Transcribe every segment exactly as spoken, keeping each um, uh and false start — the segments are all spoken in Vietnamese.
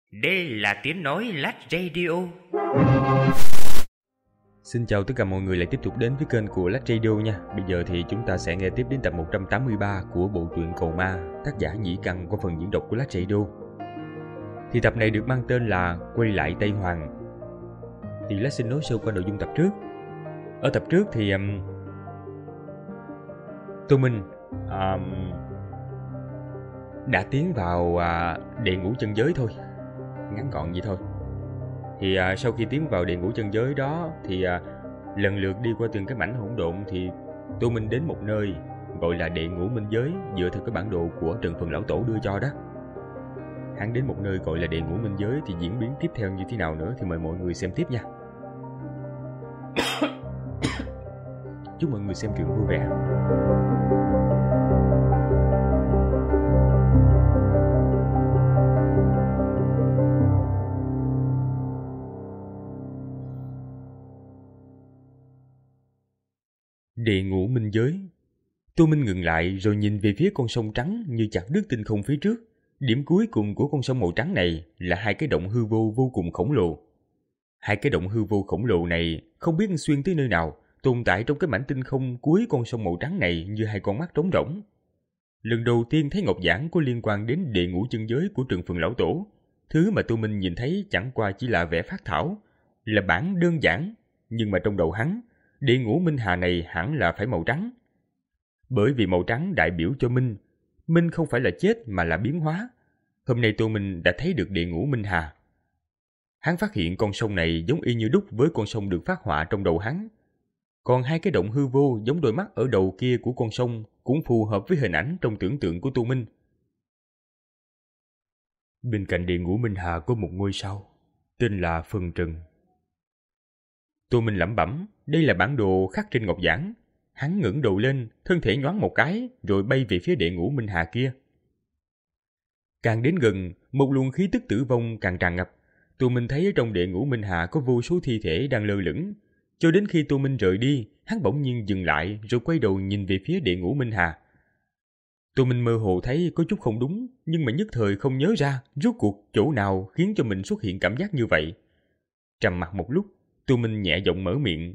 Đây là tiếng nói Lát Radio. Xin chào tất cả mọi người lại tiếp tục đến với kênh của Lát Radio nha. Bây giờ thì chúng ta sẽ nghe tiếp đến tập một trăm tám mươi ba của bộ truyện Cầu Ma, tác giả Nhĩ Căn qua phần diễn đọc của Lát Radio. Thì tập này được mang tên là Quay lại Tây Hoàng. Thì Lát xin nói sơ qua nội dung tập trước. Ở tập trước thì um, Tô Minh um, đã tiến vào uh, địa ngũ chân giới thôi. Ngắn gọn vậy thôi. Thì à, sau khi tiến vào địa ngũ chân giới đó thì à, lần lượt đi qua từng cái mảnh hỗn độn thì Tô Minh đến một nơi gọi là địa ngũ minh giới dựa theo cái bản đồ của Trần Phần Lão Tổ đưa cho đó. Hắn đến một nơi gọi là địa ngũ minh giới thì diễn biến tiếp theo như thế nào nữa thì mời mọi người xem tiếp nha. Chúc mọi người xem truyện vui vẻ. Địa ngũ minh giới. Tô Minh ngừng lại rồi nhìn về phía con sông trắng như chặt đứt tinh không phía trước. Điểm cuối cùng của con sông màu trắng này là hai cái động hư vô vô cùng khổng lồ. Hai cái động hư vô khổng lồ này không biết xuyên tới nơi nào, tồn tại trong cái mảnh tinh không cuối con sông màu trắng này như hai con mắt trống rỗng. Lần đầu tiên thấy ngọc giản có liên quan đến địa ngũ chân giới của Trần Phần Lão Tổ. Thứ mà Tô Minh nhìn thấy chẳng qua chỉ là vẻ phác thảo, là bản đơn giản, nhưng mà trong đầu hắn, địa ngũ minh hà này hẳn là phải màu trắng. Bởi vì màu trắng đại biểu cho minh, minh không phải là chết mà là biến hóa. Hôm nay Tô Minh đã thấy được địa ngũ minh hà. Hắn phát hiện con sông này giống y như đúc với con sông được phát họa trong đầu hắn. Còn hai cái động hư vô giống đôi mắt ở đầu kia của con sông cũng phù hợp với hình ảnh trong tưởng tượng của Tô Minh. Bên cạnh địa ngũ minh hà có một ngôi sao, tên là Phần Trần. Tô Minh lẩm bẩm, đây là bản đồ khắc trên ngọc giản. Hắn ngẩng đầu lên, thân thể nhoáng một cái, rồi bay về phía địa ngũ minh hà kia. Càng đến gần, một luồng khí tức tử vong càng tràn ngập. Tô Minh thấy ở trong địa ngũ minh hà có vô số thi thể đang lơ lửng. Cho đến khi Tô Minh rời đi, hắn bỗng nhiên dừng lại rồi quay đầu nhìn về phía địa ngũ minh hà. Tô Minh mơ hồ thấy có chút không đúng, nhưng mà nhất thời không nhớ ra rốt cuộc chỗ nào khiến cho mình xuất hiện cảm giác như vậy. Trầm mặc một lúc, Tô Minh nhẹ giọng mở miệng.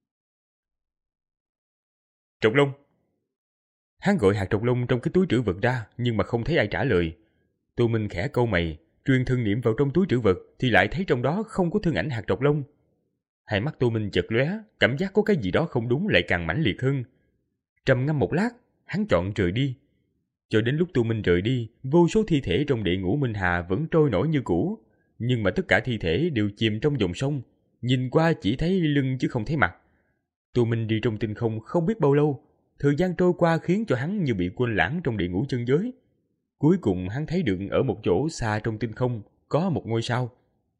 Trọc lông. Hắn gọi hạt trọc lông trong cái túi trữ vật ra, nhưng mà không thấy ai trả lời. Tô Minh khẽ cau mày, truyền thân niệm vào trong túi trữ vật thì lại thấy trong đó không có thân ảnh hạt trọc lông. Hai mắt Tô Minh chợt lóe, cảm giác có cái gì đó không đúng lại càng mãnh liệt hơn. Trầm ngâm một lát, hắn chọn rời đi. Cho đến lúc Tô Minh rời đi, vô số thi thể trong địa ngũ minh hà vẫn trôi nổi như cũ, nhưng mà tất cả thi thể đều chìm trong dòng sông. Nhìn qua chỉ thấy lưng chứ không thấy mặt. Tô Minh đi trong tinh không không biết bao lâu, thời gian trôi qua khiến cho hắn như bị quên lãng trong địa ngũ chân giới. Cuối cùng hắn thấy được ở một chỗ xa trong tinh không có một ngôi sao.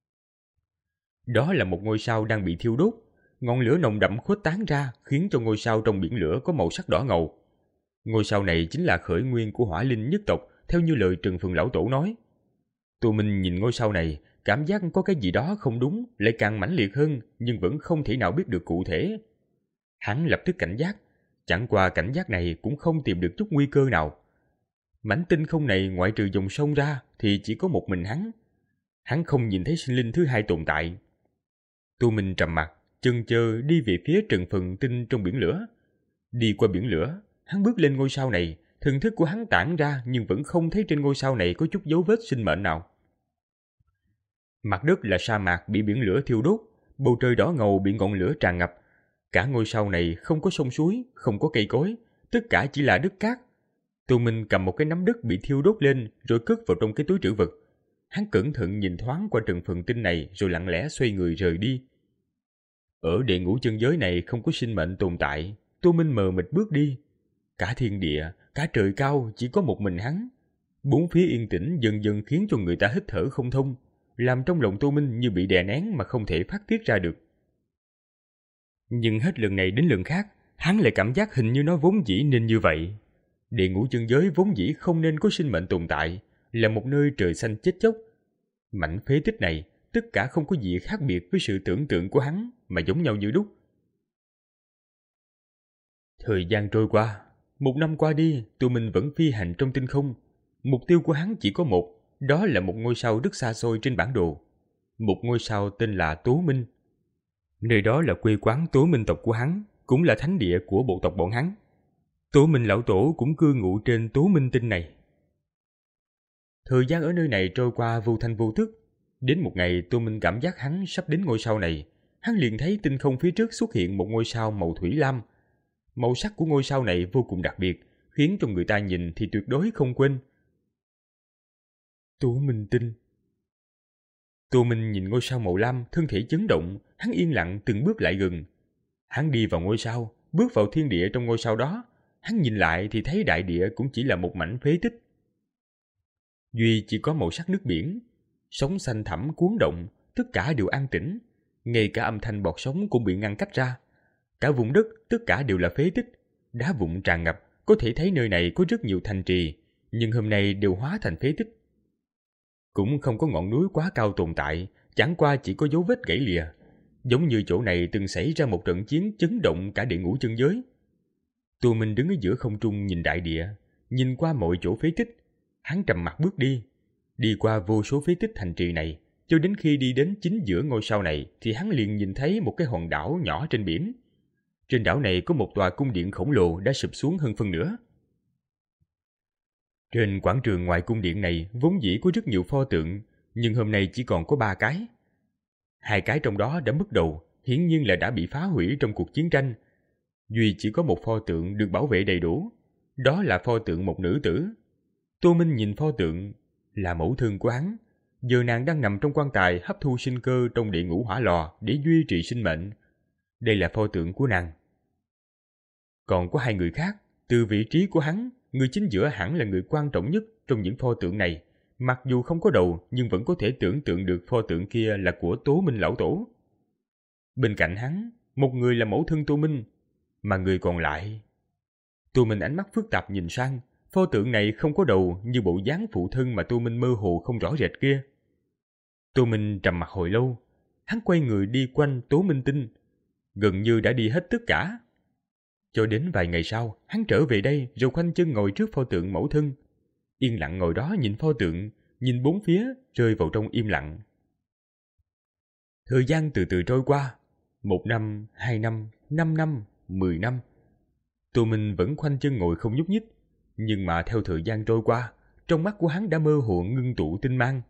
Đó là một ngôi sao đang bị thiêu đốt, ngọn lửa nồng đậm khuếch tán ra khiến cho ngôi sao trong biển lửa có màu sắc đỏ ngầu. Ngôi sao này chính là khởi nguyên của Hỏa Linh nhất tộc theo như lời Trần Phần Lão Tổ nói. Tô Minh nhìn ngôi sao này, cảm giác có cái gì đó không đúng lại càng mãnh liệt hơn, nhưng vẫn không thể nào biết được cụ thể. Hắn lập tức cảnh giác, chẳng qua cảnh giác này cũng không tìm được chút nguy cơ nào. Mảnh tinh không này ngoại trừ dòng sông ra thì chỉ có một mình hắn. Hắn không nhìn thấy sinh linh thứ hai tồn tại. Tô Minh trầm mặc, chần chờ đi về phía Trần Phần tinh trong biển lửa. Đi qua biển lửa, hắn bước lên ngôi sao này, thần thức của hắn tản ra nhưng vẫn không thấy trên ngôi sao này có chút dấu vết sinh mệnh nào. Mặt đất là sa mạc bị biển lửa thiêu đốt, bầu trời đỏ ngầu bị ngọn lửa tràn ngập. Cả ngôi sao này không có sông suối, không có cây cối, tất cả chỉ là đất cát. Tô Minh cầm một cái nắm đất bị thiêu đốt lên rồi cất vào trong cái túi trữ vật. Hắn cẩn thận nhìn thoáng qua Trần Phần tinh này rồi lặng lẽ xoay người rời đi. Ở địa ngũ chân giới này không có sinh mệnh tồn tại, Tô Minh mờ mịt bước đi. Cả thiên địa, cả trời cao chỉ có một mình hắn. Bốn phía yên tĩnh dần dần khiến cho người ta hít thở không thông, làm trong lòng Tô Minh như bị đè nén mà không thể phát tiết ra được. Nhưng hết lần này đến lần khác, hắn lại cảm giác hình như nó vốn dĩ nên như vậy. Địa ngũ chân giới vốn dĩ không nên có sinh mệnh tồn tại, là một nơi trời xanh chết chóc. Mảnh phế tích này, tất cả không có gì khác biệt với sự tưởng tượng của hắn, mà giống nhau như đúc. Thời gian trôi qua, một năm qua đi, Tô Minh vẫn phi hành trong tinh không. Mục tiêu của hắn chỉ có một, đó là một ngôi sao rất xa xôi trên bản đồ. Một ngôi sao tên là Tố Minh. Nơi đó là quê quán Tố Minh tộc của hắn, cũng là thánh địa của bộ tộc bọn hắn. Tố Minh lão tổ cũng cư ngụ trên Tố Minh tinh này. Thời gian ở nơi này trôi qua vô thanh vô tức. Đến một ngày, Tô Minh cảm giác hắn sắp đến ngôi sao này. Hắn liền thấy tinh không phía trước xuất hiện một ngôi sao màu thủy lam. Màu sắc của ngôi sao này vô cùng đặc biệt, khiến cho người ta nhìn thì tuyệt đối không quên. Tố Minh tinh. Tô Minh nhìn ngôi sao màu lam, thân thể chấn động, hắn yên lặng từng bước lại gần. Hắn đi vào ngôi sao, bước vào thiên địa trong ngôi sao đó. Hắn nhìn lại thì thấy đại địa cũng chỉ là một mảnh phế tích. Duy chỉ có màu sắc nước biển, sóng xanh thẳm cuốn động, tất cả đều an tĩnh, ngay cả âm thanh bọt sóng cũng bị ngăn cách ra. Cả vùng đất tất cả đều là phế tích, đá vụn tràn ngập, có thể thấy nơi này có rất nhiều thành trì, nhưng hôm nay đều hóa thành phế tích. Cũng không có ngọn núi quá cao tồn tại, chẳng qua chỉ có dấu vết gãy lìa, giống như chỗ này từng xảy ra một trận chiến chấn động cả địa ngũ chân giới. Tô Minh đứng ở giữa không trung nhìn đại địa, nhìn qua mọi chỗ phế tích, hắn trầm mặc bước đi, đi qua vô số phế tích thành trì này, cho đến khi đi đến chính giữa ngôi sao này thì hắn liền nhìn thấy một cái hòn đảo nhỏ trên biển. Trên đảo này có một tòa cung điện khổng lồ đã sụp xuống hơn phân nửa. Trên quảng trường ngoài cung điện này vốn dĩ có rất nhiều pho tượng, nhưng hôm nay chỉ còn có ba cái. Hai cái trong đó đã mất đầu, hiển nhiên là đã bị phá hủy trong cuộc chiến tranh. Duy chỉ có một pho tượng được bảo vệ đầy đủ, đó là pho tượng một nữ tử. Tô Minh nhìn pho tượng, là mẫu thân của hắn. Giờ nàng đang nằm trong quan tài hấp thu sinh cơ trong địa ngũ hỏa lò để duy trì sinh mệnh. Đây là pho tượng của nàng. Còn có hai người khác, từ vị trí của hắn, người chính giữa hẳn là người quan trọng nhất trong những pho tượng này. Mặc dù không có đầu nhưng vẫn có thể tưởng tượng được pho tượng kia là của Tố Minh lão tổ. Bên cạnh hắn, một người là mẫu thân Tô Minh, mà người còn lại... Tô Minh ánh mắt phức tạp nhìn sang, pho tượng này không có đầu như bộ dáng phụ thân mà Tô Minh mơ hồ không rõ rệt kia. Tô Minh trầm mặc hồi lâu, hắn quay người đi quanh Tố Minh tinh, gần như đã đi hết tất cả. Cho đến vài ngày sau, hắn trở về đây rồi khoanh chân ngồi trước pho tượng mẫu thân. Yên lặng ngồi đó nhìn pho tượng, nhìn bốn phía, rơi vào trong im lặng. Thời gian từ từ trôi qua, một năm, hai năm, năm năm, mười năm. Tô Minh vẫn khoanh chân ngồi không nhúc nhích, nhưng mà theo thời gian trôi qua, trong mắt của hắn đã mơ hồ ngưng tụ tinh mang.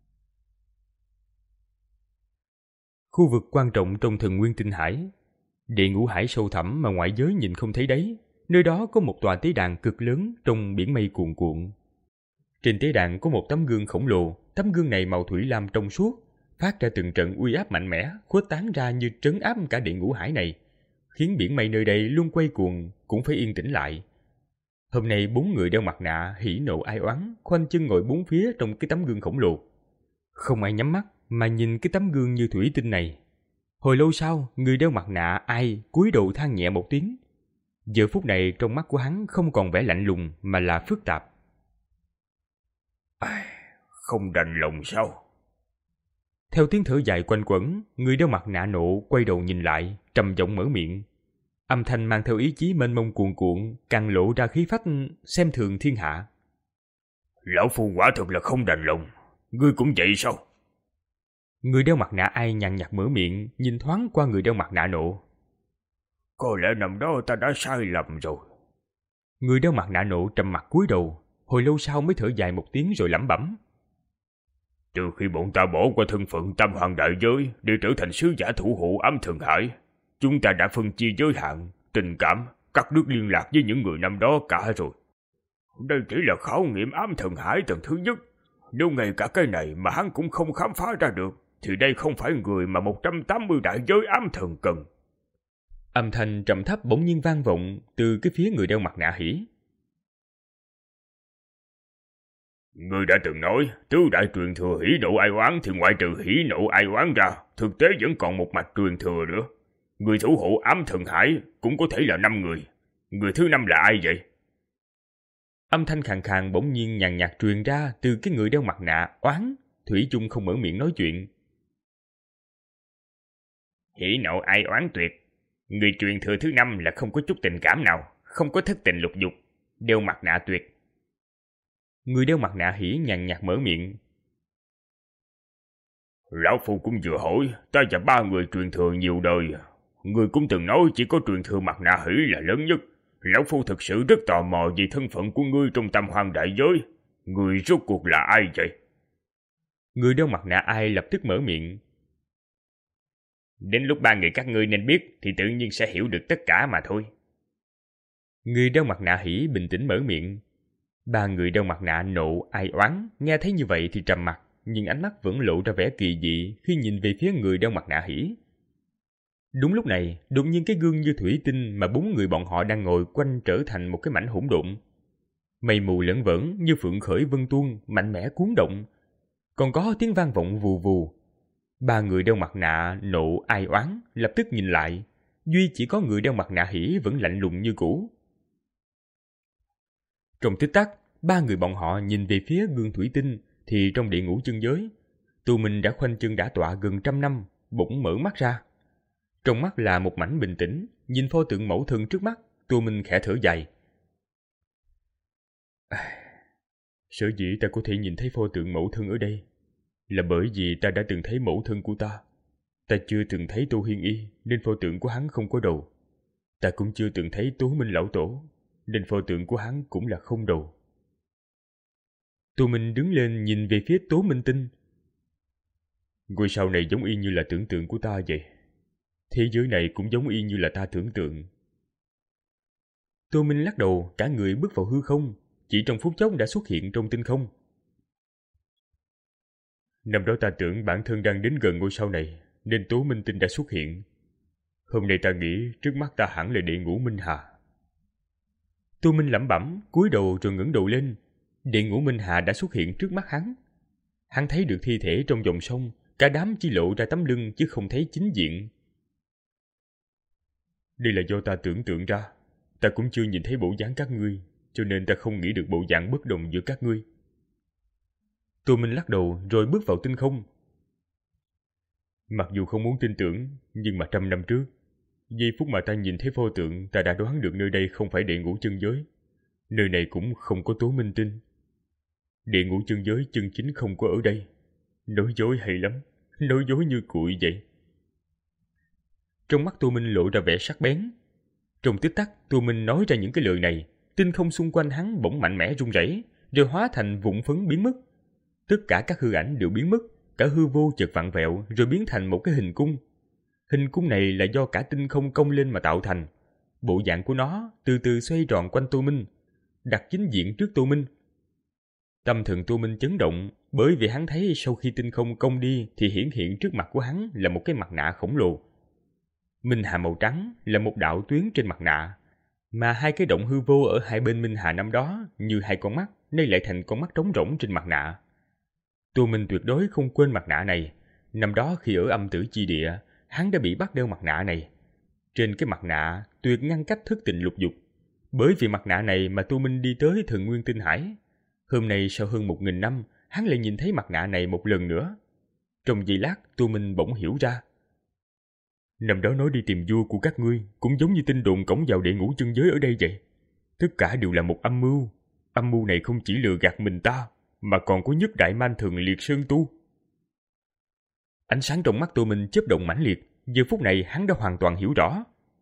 Khu vực quan trọng trong Thần Nguyên Tinh Hải, địa ngũ hải sâu thẳm mà ngoại giới nhìn không thấy đấy, nơi đó có một tòa tế đàn cực lớn trong biển mây cuồn cuộn. Trên tế đàn có một tấm gương khổng lồ, tấm gương này màu thủy lam trong suốt, phát ra từng trận uy áp mạnh mẽ, khuếch tán ra như trấn áp cả địa ngũ hải này, khiến biển mây nơi đây luôn quay cuồng cũng phải yên tĩnh lại. Hôm nay bốn người đeo mặt nạ hỉ nộ ai oán, khoanh chân ngồi bốn phía trong cái tấm gương khổng lồ. Không ai nhắm mắt mà nhìn cái tấm gương như thủy tinh này. Hồi lâu sau, người đeo mặt nạ ai cúi đầu than nhẹ một tiếng. Giờ phút này trong mắt của hắn không còn vẻ lạnh lùng mà là phức tạp. À, không đành lòng sao? Theo tiếng thở dài quanh quẩn, người đeo mặt nạ nộ quay đầu nhìn lại, trầm giọng mở miệng. Âm thanh mang theo ý chí mênh mông cuồn cuộn, càng lộ ra khí phách xem thường thiên hạ. Lão phu quả thực là không đành lòng. Ngươi cũng vậy sao? Người đeo mặt nạ ai nhàn nhạt mở miệng, nhìn thoáng qua người đeo mặt nạ nộ. Có lẽ năm đó ta đã sai lầm rồi. Người đeo mặt nạ nộ trầm mặt cúi đầu, hồi lâu sau mới thở dài một tiếng rồi lẩm bẩm. Từ khi bọn ta bỏ qua thân phận Tam Hoàng đại giới để trở thành sứ giả thủ hộ Ám Thần Hải, chúng ta đã phân chia giới hạn, tình cảm, cắt đứt liên lạc với những người năm đó cả rồi. Đây chỉ là khảo nghiệm Ám Thần Hải tầng thứ nhất. Nếu ngay cả cái này mà hắn cũng không khám phá ra được, thì đây không phải người mà một trăm tám mươi đại giới ám thần cần. Âm thanh trầm thấp bỗng nhiên vang vọng từ cái phía người đeo mặt nạ hỉ. Ngươi đã từng nói, tứ đại truyền thừa hỉ nộ ai oán thì ngoại trừ hỉ nộ ai oán ra, thực tế vẫn còn một mạch truyền thừa nữa. Người thủ hộ Ám Thần Hải cũng có thể là năm người. Người thứ năm là ai vậy? Âm thanh khàn khàn bỗng nhiên nhàn nhạt truyền ra từ cái người đeo mặt nạ oán, thủy chung không mở miệng nói chuyện. Hỉ nộ ai oán tuyệt. Người truyền thừa thứ năm là không có chút tình cảm nào, không có thất tình lục dục, đeo mặt nạ tuyệt. Người đeo mặt nạ hỉ nhàn nhạt mở miệng, Lão Phu cũng vừa hỏi, ta và ba người truyền thừa nhiều đời. Người cũng từng nói chỉ có truyền thừa mặt nạ hỷ là lớn nhất. Lão Phu thực sự rất tò mò về thân phận của ngươi trong tam hoang đại giới. Ngươi rốt cuộc là ai vậy? Người đeo mặt nạ Ai lập tức mở miệng. Đến lúc ba người các ngươi nên biết thì tự nhiên sẽ hiểu được tất cả mà thôi. Người đeo mặt nạ Hỷ bình tĩnh mở miệng. Ba người đeo mặt nạ Nộ, Ai, Oán nghe thấy như vậy thì trầm mặt, nhưng ánh mắt vẫn lộ ra vẻ kỳ dị khi nhìn về phía người đeo mặt nạ Hỷ. Đúng lúc này, đột nhiên cái gương như thủy tinh mà bốn người bọn họ đang ngồi quanh trở thành một cái mảnh hỗn độn. Mây mù lởn vởn như phượng khởi vân tuôn, mạnh mẽ cuốn động. Còn có tiếng vang vọng vù vù. Ba người đeo mặt nạ Nộ, Ai, Oán lập tức nhìn lại. Duy chỉ có người đeo mặt nạ Hỷ vẫn lạnh lùng như cũ. Trong tích tắc, ba người bọn họ nhìn về phía gương thủy tinh thì trong địa ngũ chân giới, Tu Minh đã khoanh chân đả tọa gần trăm năm, bỗng mở mắt ra. Trong mắt là một mảnh bình tĩnh, nhìn pho tượng mẫu thân trước mắt, Tu Minh khẽ thở dài. Sở dĩ ta có thể nhìn thấy pho tượng mẫu thân ở đây là bởi vì ta đã từng thấy mẫu thân của ta. Ta chưa từng thấy Tô Hiên Y nên pho tượng của hắn không có đầu. Ta cũng chưa từng thấy Tố Minh lão tổ nên pho tượng của hắn cũng là không đầu. Tô Minh đứng lên nhìn về phía Tố Minh Tinh. Ngôi sao này giống y như là tưởng tượng của ta vậy. Thế giới này cũng giống y như là ta tưởng tượng. Tô Minh lắc đầu, cả người bước vào hư không, chỉ trong phút chốc đã xuất hiện trong tinh không. Năm đó ta tưởng bản thân đang đến gần ngôi sao này, nên Tố Minh Tinh đã xuất hiện. Hôm nay ta nghĩ trước mắt ta hẳn là địa ngũ Minh Hà. Tô Minh lẩm bẩm, cúi đầu rồi ngẩng đầu lên. Địa ngũ Minh Hà đã xuất hiện trước mắt hắn. Hắn thấy được thi thể trong dòng sông, cả đám chỉ lộ ra tấm lưng chứ không thấy chính diện. Đây là do ta tưởng tượng ra. Ta cũng chưa nhìn thấy bộ dáng các ngươi, cho nên ta không nghĩ được bộ dạng bất đồng giữa các ngươi. Tô Minh lắc đầu rồi bước vào tinh không. Mặc dù không muốn tin tưởng, nhưng mà trăm năm trước, giây phút mà ta nhìn thấy pho tượng, ta đã đoán được nơi đây không phải địa ngũ chân giới. Nơi này cũng không có Tố Minh Tinh. Địa ngũ chân giới chân chính không có ở đây. Nói dối hay lắm, nói dối như cụi vậy. Trong mắt Tô Minh lộ ra vẻ sắc bén. Trong tích tắc, Tô Minh nói ra những cái lời này, tinh không xung quanh hắn bỗng mạnh mẽ rung rẩy, rồi hóa thành vụn phấn biến mất. Tất cả các hư ảnh đều biến mất, cả hư vô chợt vặn vẹo rồi biến thành một cái hình cung. Hình cung này là do cả tinh không cong lên mà tạo thành. Bộ dạng của nó từ từ xoay tròn quanh Tô Minh, đặt chính diện trước Tô Minh. Tâm thần Tô Minh chấn động, bởi vì hắn thấy sau khi tinh không cong đi thì hiển hiện trước mặt của hắn là một cái mặt nạ khổng lồ. Minh Hà màu trắng là một đạo tuyến trên mặt nạ, mà hai cái động hư vô ở hai bên Minh Hà năm đó như hai con mắt, nay lại thành con mắt trống rỗng trên mặt nạ. Tô Minh tuyệt đối không quên mặt nạ này. Năm đó khi ở âm tử chi địa, hắn đã bị bắt đeo mặt nạ này. Trên cái mặt nạ tuyệt ngăn cách thức tình lục dục. Bởi vì mặt nạ này mà Tô Minh đi tới Thần Nguyên Tinh Hải. Hôm nay sau hơn một nghìn năm, hắn lại nhìn thấy mặt nạ này một lần nữa. Trong giây lát, Tô Minh bỗng hiểu ra. Năm đó nói đi tìm vua của các ngươi cũng giống như tin đồn cổng vào địa ngũ chân giới ở đây vậy. Tất cả đều là một âm mưu. Âm mưu này không chỉ lừa gạt mình ta, mà còn có nhất đại man thần Liệt Sơn Tu. Ánh sáng trong mắt Tô Minh chớp động mãnh liệt. Giờ phút này hắn đã hoàn toàn hiểu rõ.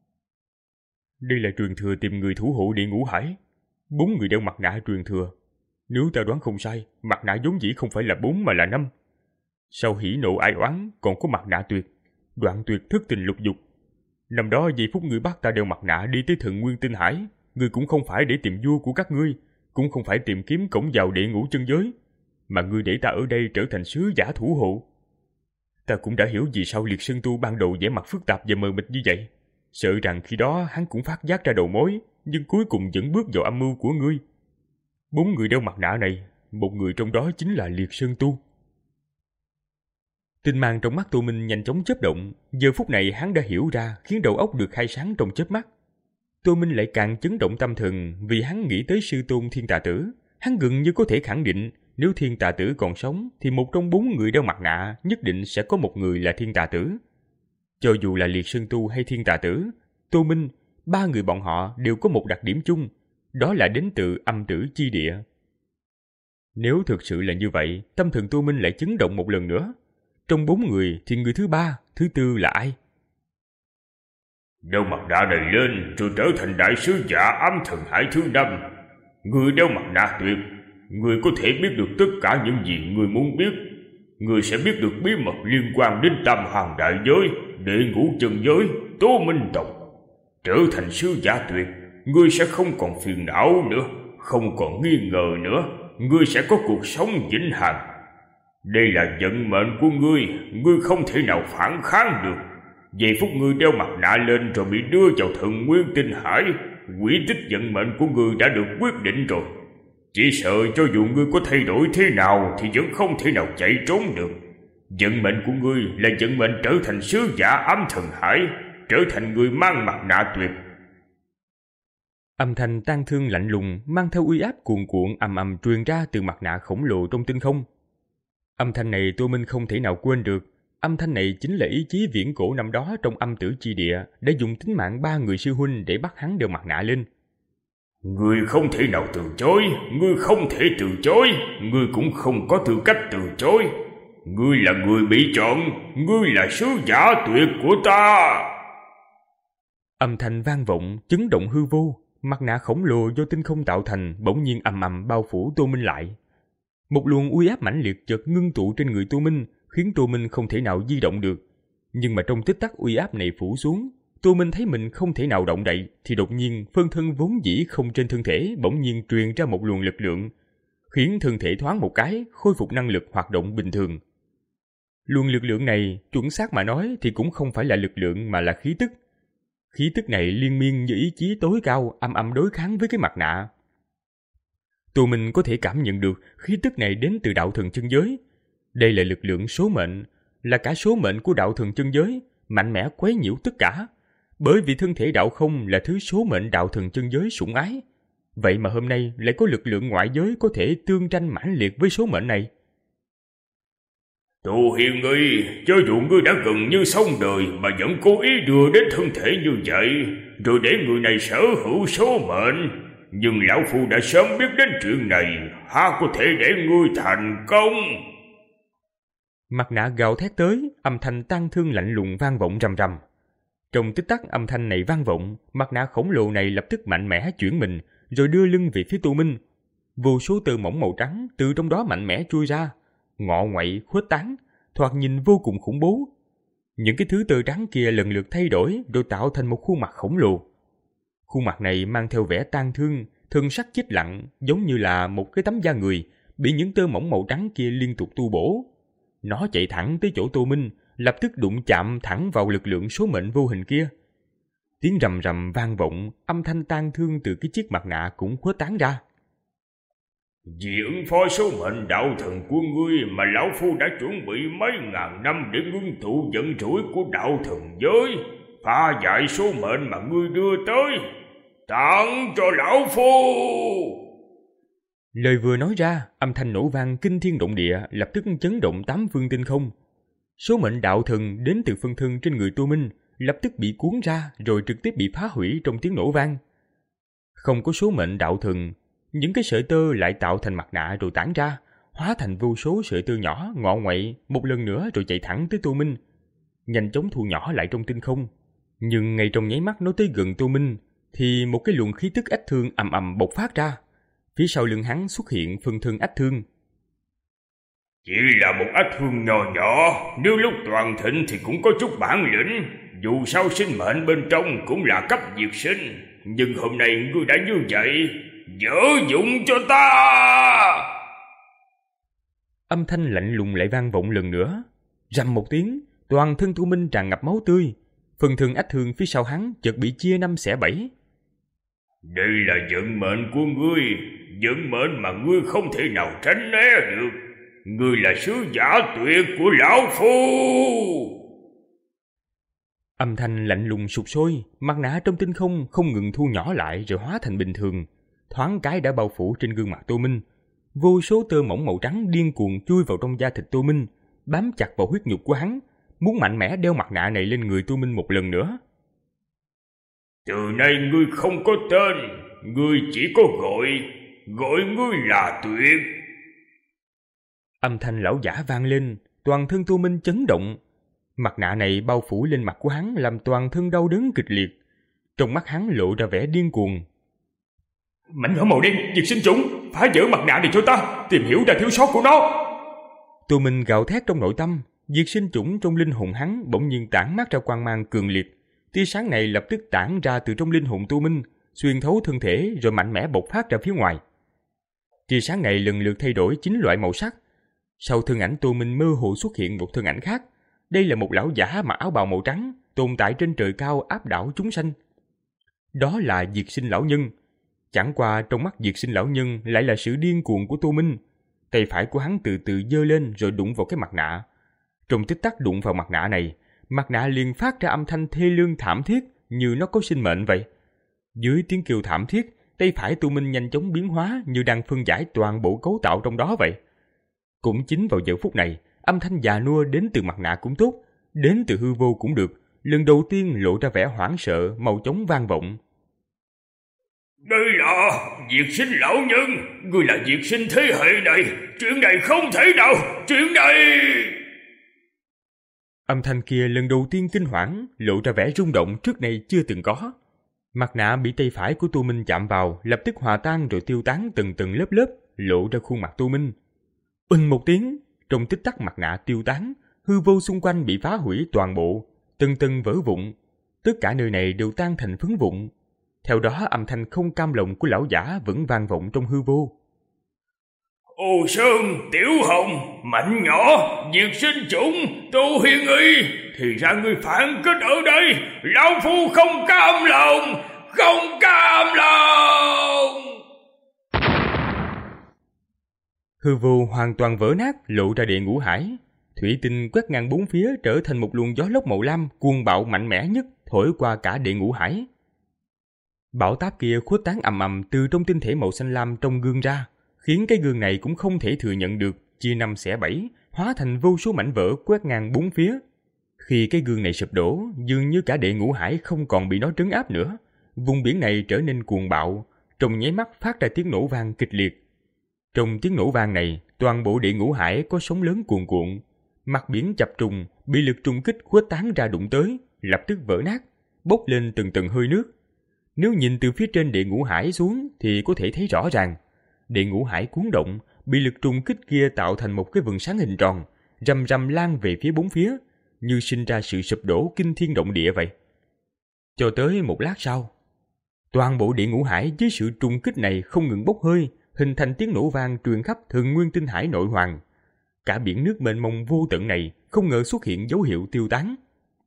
Đây là truyền thừa tìm người thủ hộ địa ngũ hải. Bốn người đeo mặt nạ truyền thừa. Nếu ta đoán không sai, mặt nạ vốn dĩ không phải là bốn mà là năm. Sau hỉ nộ ai oán còn có mặt nạ tuyệt, đoạn tuyệt thức tình lục dục. Năm đó giây phút người bắt ta đeo mặt nạ đi tới Thần Nguyên Tinh Hải, ngươi cũng không phải để tìm vua của các ngươi, cũng không phải tìm kiếm cổng vào địa ngũ chân giới, mà ngươi để ta ở đây trở thành sứ giả thủ hộ. Ta cũng đã hiểu vì sao Liệt Sơn Tu ban đầu vẻ mặt phức tạp và mờ mịt như vậy. Sợ rằng khi đó hắn cũng phát giác ra đầu mối, nhưng cuối cùng vẫn bước vào âm mưu của ngươi. Bốn người đeo mặt nạ này, một người trong đó chính là Liệt Sơn Tu. Tinh mang trong mắt Tô Minh nhanh chóng chớp động. Giờ phút này hắn đã hiểu ra, khiến đầu óc được khai sáng trong chớp mắt. Tô Minh lại càng chấn động tâm thần vì hắn nghĩ tới sư tôn Thiên Tà Tử. Hắn gần như có thể khẳng định nếu Thiên Tà Tử còn sống thì một trong bốn người đeo mặt nạ nhất định sẽ có một người là Thiên Tà Tử. Cho dù là Liệt Sơn Tu hay Thiên Tà Tử, Tô Minh, ba người bọn họ đều có một đặc điểm chung, đó là đến từ âm tử chi địa. Nếu thực sự là như vậy, tâm thần Tô Minh lại chấn động một lần nữa. Trong bốn người thì người thứ ba, thứ tư là ai? Đeo mặt nạ này lên rồi trở thành đại sứ giả ám thần hải thứ năm. Người đeo mặt nạ tuyệt, người có thể biết được tất cả những gì người muốn biết. Người sẽ biết được bí mật liên quan đến Tam Hoàng đại giới, Đệ Ngũ chân giới, Tố Minh tộc. Trở thành sứ giả tuyệt, ngươi sẽ không còn phiền não nữa, không còn nghi ngờ nữa. Ngươi sẽ có cuộc sống vĩnh hằng. Đây là vận mệnh của ngươi, ngươi không thể nào phản kháng được. Giây phút ngươi đeo mặt nạ lên rồi bị đưa vào Thần Nguyên Tinh Hải, quỹ tích vận mệnh của ngươi đã được quyết định rồi. Chỉ sợ cho dù ngươi có thay đổi thế nào thì vẫn không thể nào chạy trốn được. Vận mệnh của ngươi là vận mệnh trở thành sứ giả ám thần hải, trở thành người mang mặt nạ tuyệt. Âm thanh tang thương lạnh lùng mang theo uy áp cuồn cuộn ầm ầm truyền ra từ mặt nạ khổng lồ trong tinh không. Âm thanh này Tô Minh không thể nào quên được. Âm thanh này chính là ý chí viễn cổ năm đó trong âm tử chi địa đã dùng tính mạng ba người sư huynh để bắt hắn đeo mặt nạ lên. Ngươi không thể nào từ chối, ngươi không thể từ chối, ngươi cũng không có tư cách từ chối. Ngươi là người bị chọn, ngươi là sứ giả tuyệt của ta. Âm thanh vang vọng, chấn động hư vô. Mặt nạ khổng lồ do tinh không tạo thành bỗng nhiên ầm ầm bao phủ Tô Minh lại. Một luồng uy áp mãnh liệt chợt ngưng tụ trên người Tô Minh, khiến Tô Minh không thể nào di động được. Nhưng mà trong tích tắc uy áp này phủ xuống, Tô Minh thấy mình không thể nào động đậy, thì đột nhiên phân thân vốn dĩ không trên thân thể bỗng nhiên truyền ra một luồng lực lượng, khiến thân thể thoáng một cái khôi phục năng lực hoạt động bình thường. Luồng lực lượng này, chuẩn xác mà nói thì cũng không phải là lực lượng mà là khí tức. Khí tức này liên miên như ý chí tối cao âm âm đối kháng với cái mặt nạ. Tô Minh có thể cảm nhận được khí tức này đến từ đạo thần chân giới. Đây là lực lượng số mệnh, là cả số mệnh của đạo thần chân giới, mạnh mẽ quấy nhiễu tất cả. Bởi vì thân thể đạo không là thứ số mệnh đạo thần chân giới sủng ái. Vậy mà hôm nay lại có lực lượng ngoại giới có thể tương tranh mãnh liệt với số mệnh này. Tô Hiền Nghi, cho dù ngươi đã gần như xong đời mà vẫn cố ý đưa đến thân thể như vậy, rồi để người này sở hữu số mệnh, nhưng lão phu đã sớm biết đến chuyện này, há có thể để ngươi thành công. Mặt nạ gào thét tới, âm thanh tang thương lạnh lùng vang vọng rầm rầm. Trong tích tắc âm thanh này vang vọng, mặt nạ khổng lồ này lập tức mạnh mẽ chuyển mình, rồi đưa lưng về phía Tô Minh. Vô số tơ mỏng màu trắng từ trong đó mạnh mẽ chui ra, ngọ nguậy khuếch tán, thoạt nhìn vô cùng khủng bố. Những cái thứ tơ trắng kia lần lượt thay đổi rồi tạo thành một khuôn mặt khổng lồ. Khuôn mặt này mang theo vẻ tang thương, thân sắc chết lặng, giống như là một cái tấm da người bị những tơ mỏng màu trắng kia liên tục tu bổ. Nó chạy thẳng tới chỗ Tô Minh, lập tức đụng chạm thẳng vào lực lượng số mệnh vô hình kia. Tiếng rầm rầm vang vọng, âm thanh tang thương từ cái chiếc mặt nạ cũng khuếch tán ra. Vì ứng phó số mệnh đạo thần của ngươi mà lão phu đã chuẩn bị mấy ngàn năm để ngưng tụ vận rủi của đạo thần giới, phá giải số mệnh mà ngươi đưa tới, tặng cho lão phu. Lời vừa nói ra, âm thanh nổ vang kinh thiên động địa, lập tức chấn động tám phương tinh không. Số mệnh đạo thần đến từ phân thân trên người Tô Minh lập tức bị cuốn ra rồi trực tiếp bị phá hủy trong tiếng nổ vang. Không có số mệnh đạo thần, những cái sợi tơ lại tạo thành mặt nạ rồi tản ra, hóa thành vô số sợi tơ nhỏ ngọ nguậy một lần nữa rồi chạy thẳng tới Tô Minh, nhanh chóng thu nhỏ lại trong tinh không. Nhưng ngay trong nháy mắt nó tới gần Tô Minh thì một cái luồng khí tức ách thương ầm ầm bộc phát ra. Phía sau lưng hắn xuất hiện phân thân ách thương. Chỉ là một ách thương nhỏ nhỏ, nếu lúc toàn thịnh thì cũng có chút bản lĩnh, dù sao sinh mệnh bên trong cũng là cấp diệt sinh, nhưng hôm nay ngươi đã như vậy, dở dụng cho ta. Âm thanh lạnh lùng lại vang vọng lần nữa. Rầm một tiếng, toàn thân Tô Minh tràn ngập máu tươi. Phần thân ách thương phía sau hắn chợt bị chia năm xẻ bảy. Đây là vận mệnh của ngươi, vận mệnh mà ngươi không thể nào tránh né được. Ngươi là sứ giả tuyệt của lão phu. Âm thanh lạnh lùng sụp sôi, mặt nạ trong tinh không không ngừng thu nhỏ lại rồi hóa thành bình thường, thoáng cái đã bao phủ trên gương mặt Tô Minh. Vô số tơ mỏng màu trắng điên cuồng chui vào trong da thịt Tô Minh, bám chặt vào huyết nhục của hắn, muốn mạnh mẽ đeo mặt nạ này lên người Tô Minh một lần nữa. Từ nay ngươi không có tên, ngươi chỉ có gọi, gọi ngươi là Tuyệt. Âm thanh lão giả vang lên, toàn thân Tô Minh chấn động. Mặt nạ này bao phủ lên mặt của hắn làm toàn thân đau đớn kịch liệt. Trong mắt hắn lộ ra vẻ điên cuồng. Mảnh nhỏ màu đen, diệt sinh chủng, phá vỡ mặt nạ này cho ta, tìm hiểu ra thiếu sót của nó. Tô Minh gào thét trong nội tâm. Diệt sinh chủng trong linh hồn hắn bỗng nhiên tản mát ra quang mang cường liệt. Tia sáng này lập tức tản ra từ trong linh hồn Tô Minh, xuyên thấu thân thể rồi mạnh mẽ bộc phát ra phía ngoài. Tia sáng này lần lượt thay đổi chín loại màu sắc. Sau thân ảnh Tô Minh mơ hồ xuất hiện một thân ảnh khác. Đây là một lão giả mặc áo bào màu trắng, tồn tại trên trời cao áp đảo chúng sanh. Đó là Diệt Sinh lão nhân. Chẳng qua trong mắt Diệt Sinh lão nhân lại là sự điên cuồng của Tô Minh. Tay phải của hắn từ từ giơ lên rồi đụng vào cái mặt nạ. Trong tích tắc đụng vào mặt nạ này, mặt nạ liền phát ra âm thanh thê lương thảm thiết như nó có sinh mệnh vậy. Dưới tiếng kêu thảm thiết, tay phải Tô Minh nhanh chóng biến hóa như đang phân giải toàn bộ cấu tạo trong đó vậy. Cũng chính vào giờ phút này, âm thanh già nua đến từ mặt nạ cũng tốt, đến từ hư vô cũng được, lần đầu tiên lộ ra vẻ hoảng sợ, màu chóng vang vọng. Đây là Diệt Sinh lão nhân, ngươi là Diệt Sinh thế hệ này, chuyện này không thể nào, chuyện này... Âm thanh kia lần đầu tiên kinh hoảng, lộ ra vẻ rung động trước nay chưa từng có. Mặt nạ bị tay phải của Tô Minh chạm vào, lập tức hòa tan rồi tiêu tán từng từng lớp lớp, lộ ra khuôn mặt Tô Minh. Uỳnh một tiếng, trong tích tắc mặt nạ tiêu tán, hư vô xung quanh bị phá hủy toàn bộ, từng từng vỡ vụn. Tất cả nơi này đều tan thành phấn vụn. Theo đó âm thanh không cam lòng của lão giả vẫn vang vọng trong hư vô. Ô Sơn, Tiểu Hồng, Mạnh Nhỏ, Diệt Sinh chủng, Tô Hiên Y, thì ra ngươi phản kết ở đây, lão phu không cam lòng, không cam lòng. Hư vô hoàn toàn vỡ nát, lộ ra địa ngũ hải. Thủy tinh quét ngang bốn phía trở thành một luồng gió lốc màu lam cuồng bạo mạnh mẽ nhất thổi qua cả địa ngũ hải. Bão táp kia khuếch tán ầm ầm từ trong tinh thể màu xanh lam trong gương ra, khiến cái gương này cũng không thể thừa nhận được, chia năm xẻ bảy, hóa thành vô số mảnh vỡ quét ngang bốn phía. Khi cái gương này sụp đổ, dường như cả địa ngũ hải không còn bị nó trấn áp nữa. Vùng biển này trở nên cuồng bạo, trong nháy mắt phát ra tiếng nổ vang kịch liệt. Trong tiếng nổ vang này, toàn bộ địa ngũ hải có sóng lớn cuồn cuộn, mặt biển chập trùng, bị lực trùng kích khuếch tán ra đụng tới, lập tức vỡ nát, bốc lên từng tầng hơi nước. Nếu nhìn từ phía trên địa ngũ hải xuống thì có thể thấy rõ ràng, địa ngũ hải cuốn động, bị lực trùng kích kia tạo thành một cái vầng sáng hình tròn, rầm rầm lan về phía bốn phía, như sinh ra sự sụp đổ kinh thiên động địa vậy. Cho tới một lát sau, toàn bộ địa ngũ hải dưới sự trùng kích này không ngừng bốc hơi, hình thành tiếng nổ vang truyền khắp thường nguyên tinh hải nội hoàng. Cả biển nước mênh mông vô tận này không ngờ xuất hiện dấu hiệu tiêu tán.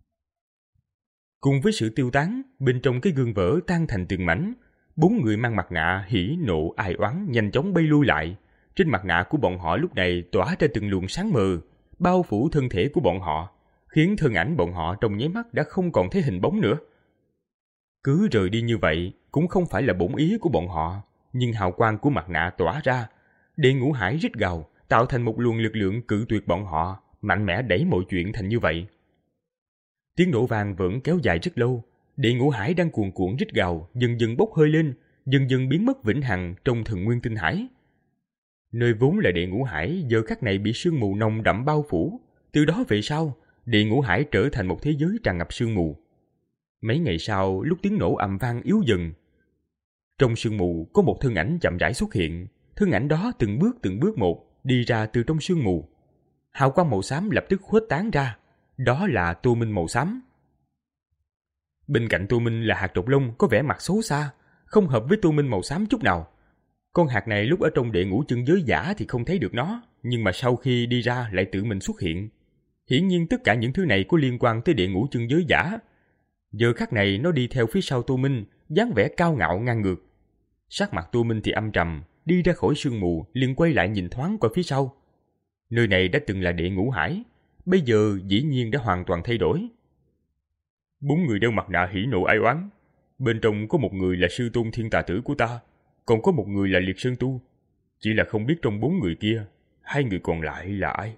Cùng với sự tiêu tán, bên trong cái gương vỡ tan thành từng mảnh. Bốn người mang mặt nạ hỉ nộ ai oán nhanh chóng bay lui lại. Trên mặt nạ của bọn họ lúc này tỏa ra từng luồng sáng mờ, bao phủ thân thể của bọn họ, khiến thân ảnh bọn họ trong nháy mắt đã không còn thấy hình bóng nữa. Cứ rời đi như vậy cũng không phải là bổn ý của bọn họ, nhưng hào quang của mặt nạ tỏa ra, địa ngũ hải rít gào, tạo thành một luồng lực lượng cự tuyệt bọn họ, mạnh mẽ đẩy mọi chuyện thành như vậy. Tiếng nổ vang vẫn kéo dài rất lâu, địa ngũ hải đang cuồn cuộn rít gào, dần dần bốc hơi lên, dần dần biến mất vĩnh hằng trong thường nguyên tinh hải. Nơi vốn là địa ngũ hải giờ khắc này bị sương mù nồng đậm bao phủ, từ đó về sau, địa ngũ hải trở thành một thế giới tràn ngập sương mù. Mấy ngày sau, lúc tiếng nổ ầm vang yếu dần, trong sương mù có một thân ảnh chậm rãi xuất hiện, thân ảnh đó từng bước từng bước một đi ra từ trong sương mù. Hào quang màu xám lập tức khuếch tán ra, đó là Tô Minh màu xám. Bên cạnh Tô Minh là hạt độc lông có vẻ mặt xấu xa, không hợp với Tô Minh màu xám chút nào. Con hạt này lúc ở trong địa ngũ chân giới giả thì không thấy được nó, nhưng mà sau khi đi ra lại tự mình xuất hiện. Hiển nhiên tất cả những thứ này có liên quan tới địa ngũ chân giới giả. Giờ khắc này nó đi theo phía sau Tô Minh, dáng vẻ cao ngạo ngang ngược. Sắc mặt Tô Minh thì âm trầm, đi ra khỏi sương mù liền quay lại nhìn thoáng qua phía sau. Nơi này đã từng là địa ngũ hải, bây giờ dĩ nhiên đã hoàn toàn thay đổi. Bốn người đeo mặt nạ hỉ nộ ai oán, bên trong có một người là sư tôn thiên tà tử của ta, còn có một người là liệt sơn tu. Chỉ là không biết trong bốn người kia, hai người còn lại là ai.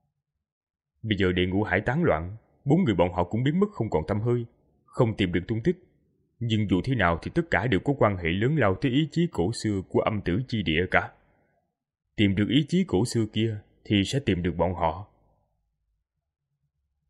Bây giờ địa ngũ hải tán loạn, bốn người bọn họ cũng biến mất không còn tăm hơi, không tìm được tung tích. Nhưng dù thế nào thì tất cả đều có quan hệ lớn lao tới ý chí cổ xưa của âm tử chi địa cả. Tìm được ý chí cổ xưa kia thì sẽ tìm được bọn họ.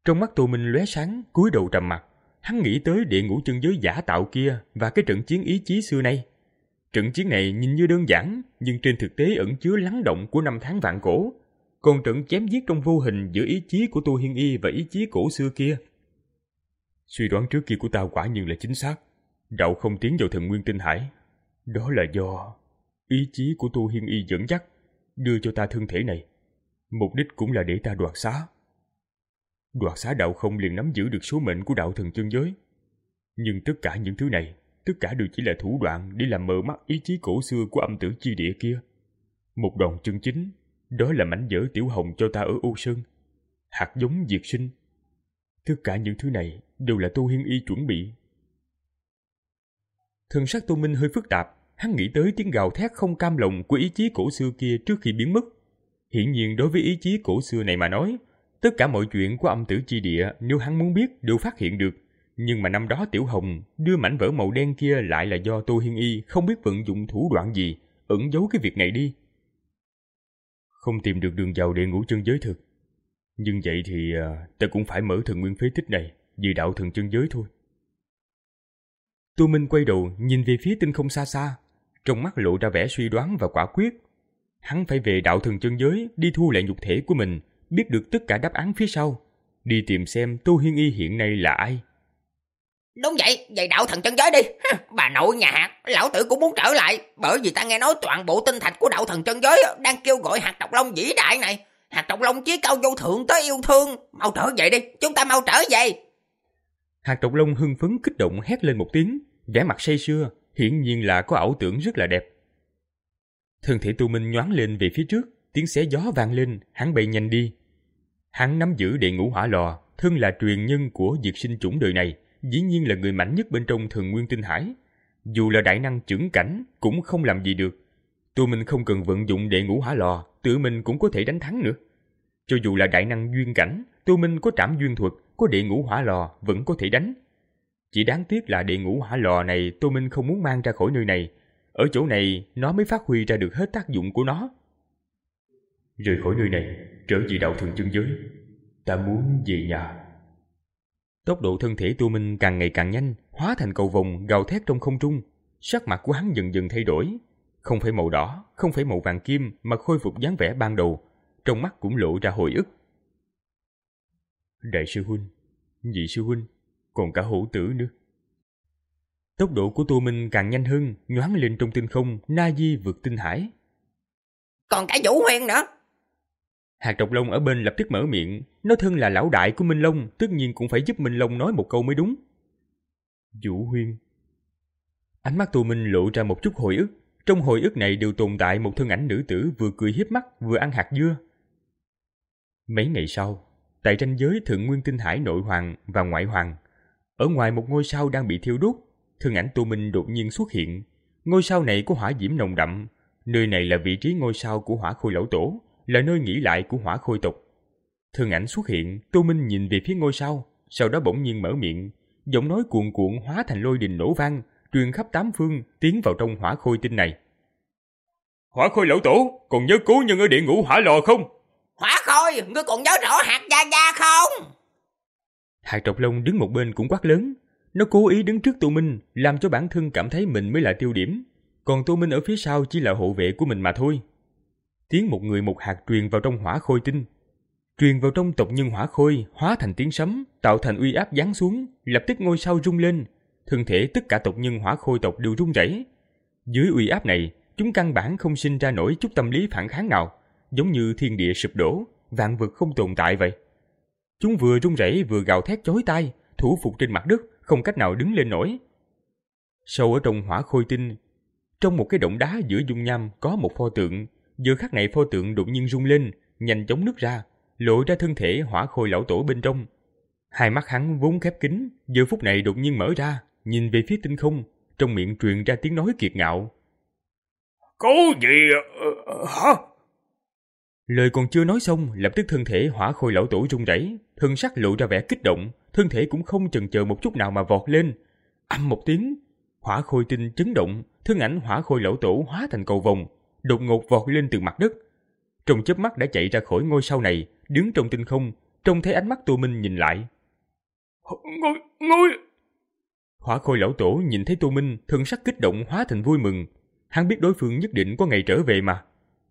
Trong mắt Tô Minh lóe sáng, cúi đầu trầm mặt. Hắn nghĩ tới địa ngũ chân giới giả tạo kia và cái trận chiến ý chí xưa nay. Trận chiến này nhìn như đơn giản, nhưng trên thực tế ẩn chứa lắng động của năm tháng vạn cổ. Còn trận chém giết trong vô hình giữa ý chí của Tô Hiên Y và ý chí cổ xưa kia. Suy đoán trước kia của tao quả nhiên là chính xác. Đạo không tiến vào thần nguyên tinh hải. Đó là do ý chí của Tô Hiên Y dẫn dắt, đưa cho ta thân thể này. Mục đích cũng là để ta đoạt xá. Đoạt xá đạo không liền nắm giữ được số mệnh của đạo thần chân giới. Nhưng tất cả những thứ này, tất cả đều chỉ là thủ đoạn để làm mờ mắt ý chí cổ xưa của âm tử chi địa kia. Một đòn chân chính, đó là mảnh vỡ tiểu hồng cho ta ở Ô Sơn. Hạt giống diệt sinh. Tất cả những thứ này đều là Tô Hiên Y chuẩn bị. Thần sắc Tô Minh hơi phức tạp, hắn nghĩ tới tiếng gào thét không cam lòng của ý chí cổ xưa kia trước khi biến mất. Hiển nhiên đối với ý chí cổ xưa này mà nói, tất cả mọi chuyện của âm tử chi địa nếu hắn muốn biết đều phát hiện được. Nhưng mà năm đó Tiểu Hồng đưa mảnh vỡ màu đen kia lại là do Tô Hiên Y không biết vận dụng thủ đoạn gì, ẩn giấu cái việc này đi. Không tìm được đường vào địa ngũ chân giới thực. Nhưng vậy thì à, ta cũng phải mở thần nguyên phế tích này vì đạo thần chân giới thôi. Tô Minh quay đầu nhìn về phía tinh không xa xa, trong mắt lộ ra vẻ suy đoán và quả quyết. Hắn phải về đạo thần chân giới đi thu lại nhục thể của mình, biết được tất cả đáp án phía sau, đi tìm xem Tô Hiên Y hiện nay là ai. Đúng vậy, về đạo thần chân giới đi. Bà nội nhà hạt, lão tử cũng muốn trở lại, bởi vì ta nghe nói toàn bộ tinh thạch của đạo thần chân giới đang kêu gọi hạt độc long vĩ đại này. Hạt độc long chí cao vô thượng tới yêu thương, mau trở về đi, chúng ta mau trở về. Hạt độc long hưng phấn kích động hét lên một tiếng, vẻ mặt say sưa, hiển nhiên là có ảo tưởng rất là đẹp. Thân thể Tô Minh nhoáng lên về phía trước, tiếng xé gió vang lên, hắn bay nhanh đi. Hắn nắm giữ đệ ngũ hỏa lò, thân là truyền nhân của diệt sinh chủng đời này, dĩ nhiên là người mạnh nhất bên trong thần nguyên tinh hải. Dù là đại năng chưởng cảnh cũng không làm gì được. Tô Minh không cần vận dụng đệ ngũ hỏa lò, tự mình cũng có thể đánh thắng nữa. Cho dù là đại năng duyên cảnh, Tô Minh có trảm duyên thuật, có đệ ngũ hỏa lò vẫn có thể đánh. Chỉ đáng tiếc là đệ ngũ hỏa lò này Tô Minh không muốn mang ra khỏi nơi này. Ở chỗ này nó mới phát huy ra được hết tác dụng của nó. Rời khỏi nơi này, trở về đạo thần chân giới. Ta muốn về nhà. Tốc độ thân thể Tô Minh càng ngày càng nhanh, hóa thành cầu vồng gào thét trong không trung. Sắc mặt của hắn dần dần thay đổi, không phải màu đỏ, không phải màu vàng kim, mà khôi phục dáng vẻ ban đầu. Trong mắt cũng lộ ra hồi ức. Đại sư huynh, nhị sư huynh, còn cả hổ tử nữa. Tốc độ của Tô Minh càng nhanh hơn, nhoáng lên trong tinh không, na di vượt tinh hải. Còn cả Vũ Huyên nữa. Hạt độc long ở bên lập tức mở miệng, nó thân là lão đại của Minh Long, tất nhiên cũng phải giúp Minh Long nói một câu mới đúng. Vũ Huyên. Ánh mắt Tô Minh lộ ra một chút hồi ức, trong hồi ức này đều tồn tại một thân ảnh nữ tử vừa cười hiếp mắt vừa ăn hạt dưa. Mấy ngày sau, tại ranh giới thượng nguyên tinh hải nội hoàng và ngoại hoàng, ở ngoài một ngôi sao đang bị thiêu đốt, thân ảnh Tô Minh đột nhiên xuất hiện. Ngôi sao này có hỏa diễm nồng đậm, nơi này là vị trí ngôi sao của Hỏa Khôi lão tổ, là nơi nghỉ lại của Hỏa Khôi tộc. Thân ảnh xuất hiện, Tô Minh nhìn về phía ngôi sao, sau đó bỗng nhiên mở miệng, giọng nói cuồn cuộn hóa thành lôi đình nổ vang, truyền khắp tám phương, tiến vào trong Hỏa Khôi tinh này. Hỏa Khôi lão tổ, còn nhớ cố nhân ở địa ngũ hỏa lò không? Hỏa Khôi, ngươi còn nhớ rõ hạt gia gia không? Hạt trọc lông đứng một bên cũng quát lớn. Nó cố ý đứng trước Tô Minh, làm cho bản thân cảm thấy mình mới là tiêu điểm, còn Tô Minh ở phía sau chỉ là hộ vệ của mình mà thôi. Tiếng một người một hạt truyền vào trong Hỏa Khôi tinh, truyền vào trong tộc nhân Hỏa Khôi, hóa thành tiếng sấm, tạo thành uy áp giáng xuống, lập tức ngôi sao rung lên, thân thể tất cả tộc nhân Hỏa Khôi tộc đều rung rẩy. Dưới uy áp này, chúng căn bản không sinh ra nổi chút tâm lý phản kháng nào, giống như thiên địa sụp đổ, vạn vật không tồn tại vậy. Chúng vừa rung rẩy vừa gào thét chói tai, thủ phục trên mặt đất, không cách nào đứng lên nổi. Sâu ở trong Hỏa Khôi tinh, trong một cái động đá giữa dung nham có một pho tượng. Giờ khắc này pho tượng đột nhiên rung lên, nhanh chóng nứt ra, lộ ra thân thể Hỏa Khôi lão tổ bên trong. Hai mắt hắn vốn khép kín, giờ phút này đột nhiên mở ra, nhìn về phía tinh không, trong miệng truyền ra tiếng nói kiệt ngạo. Cố gì hả? Lời còn chưa nói xong, lập tức thân thể Hỏa Khôi lão tổ rung rẩy, thân sắc lộ ra vẻ kích động, thân thể cũng không chần chờ một chút nào mà vọt lên. Ầm một tiếng, Hỏa Khôi tinh chấn động, thân ảnh Hỏa Khôi lão tổ hóa thành cầu vồng, đột ngột vọt lên từ mặt đất. Trong chớp mắt đã chạy ra khỏi ngôi sao này, đứng trong tinh không, trông thấy ánh mắt Tô Minh nhìn lại. Ngươi, ngươi... Hỏa Khôi lão tổ nhìn thấy Tô Minh, thần sắc kích động hóa thành vui mừng. Hắn biết đối phương nhất định có ngày trở về mà.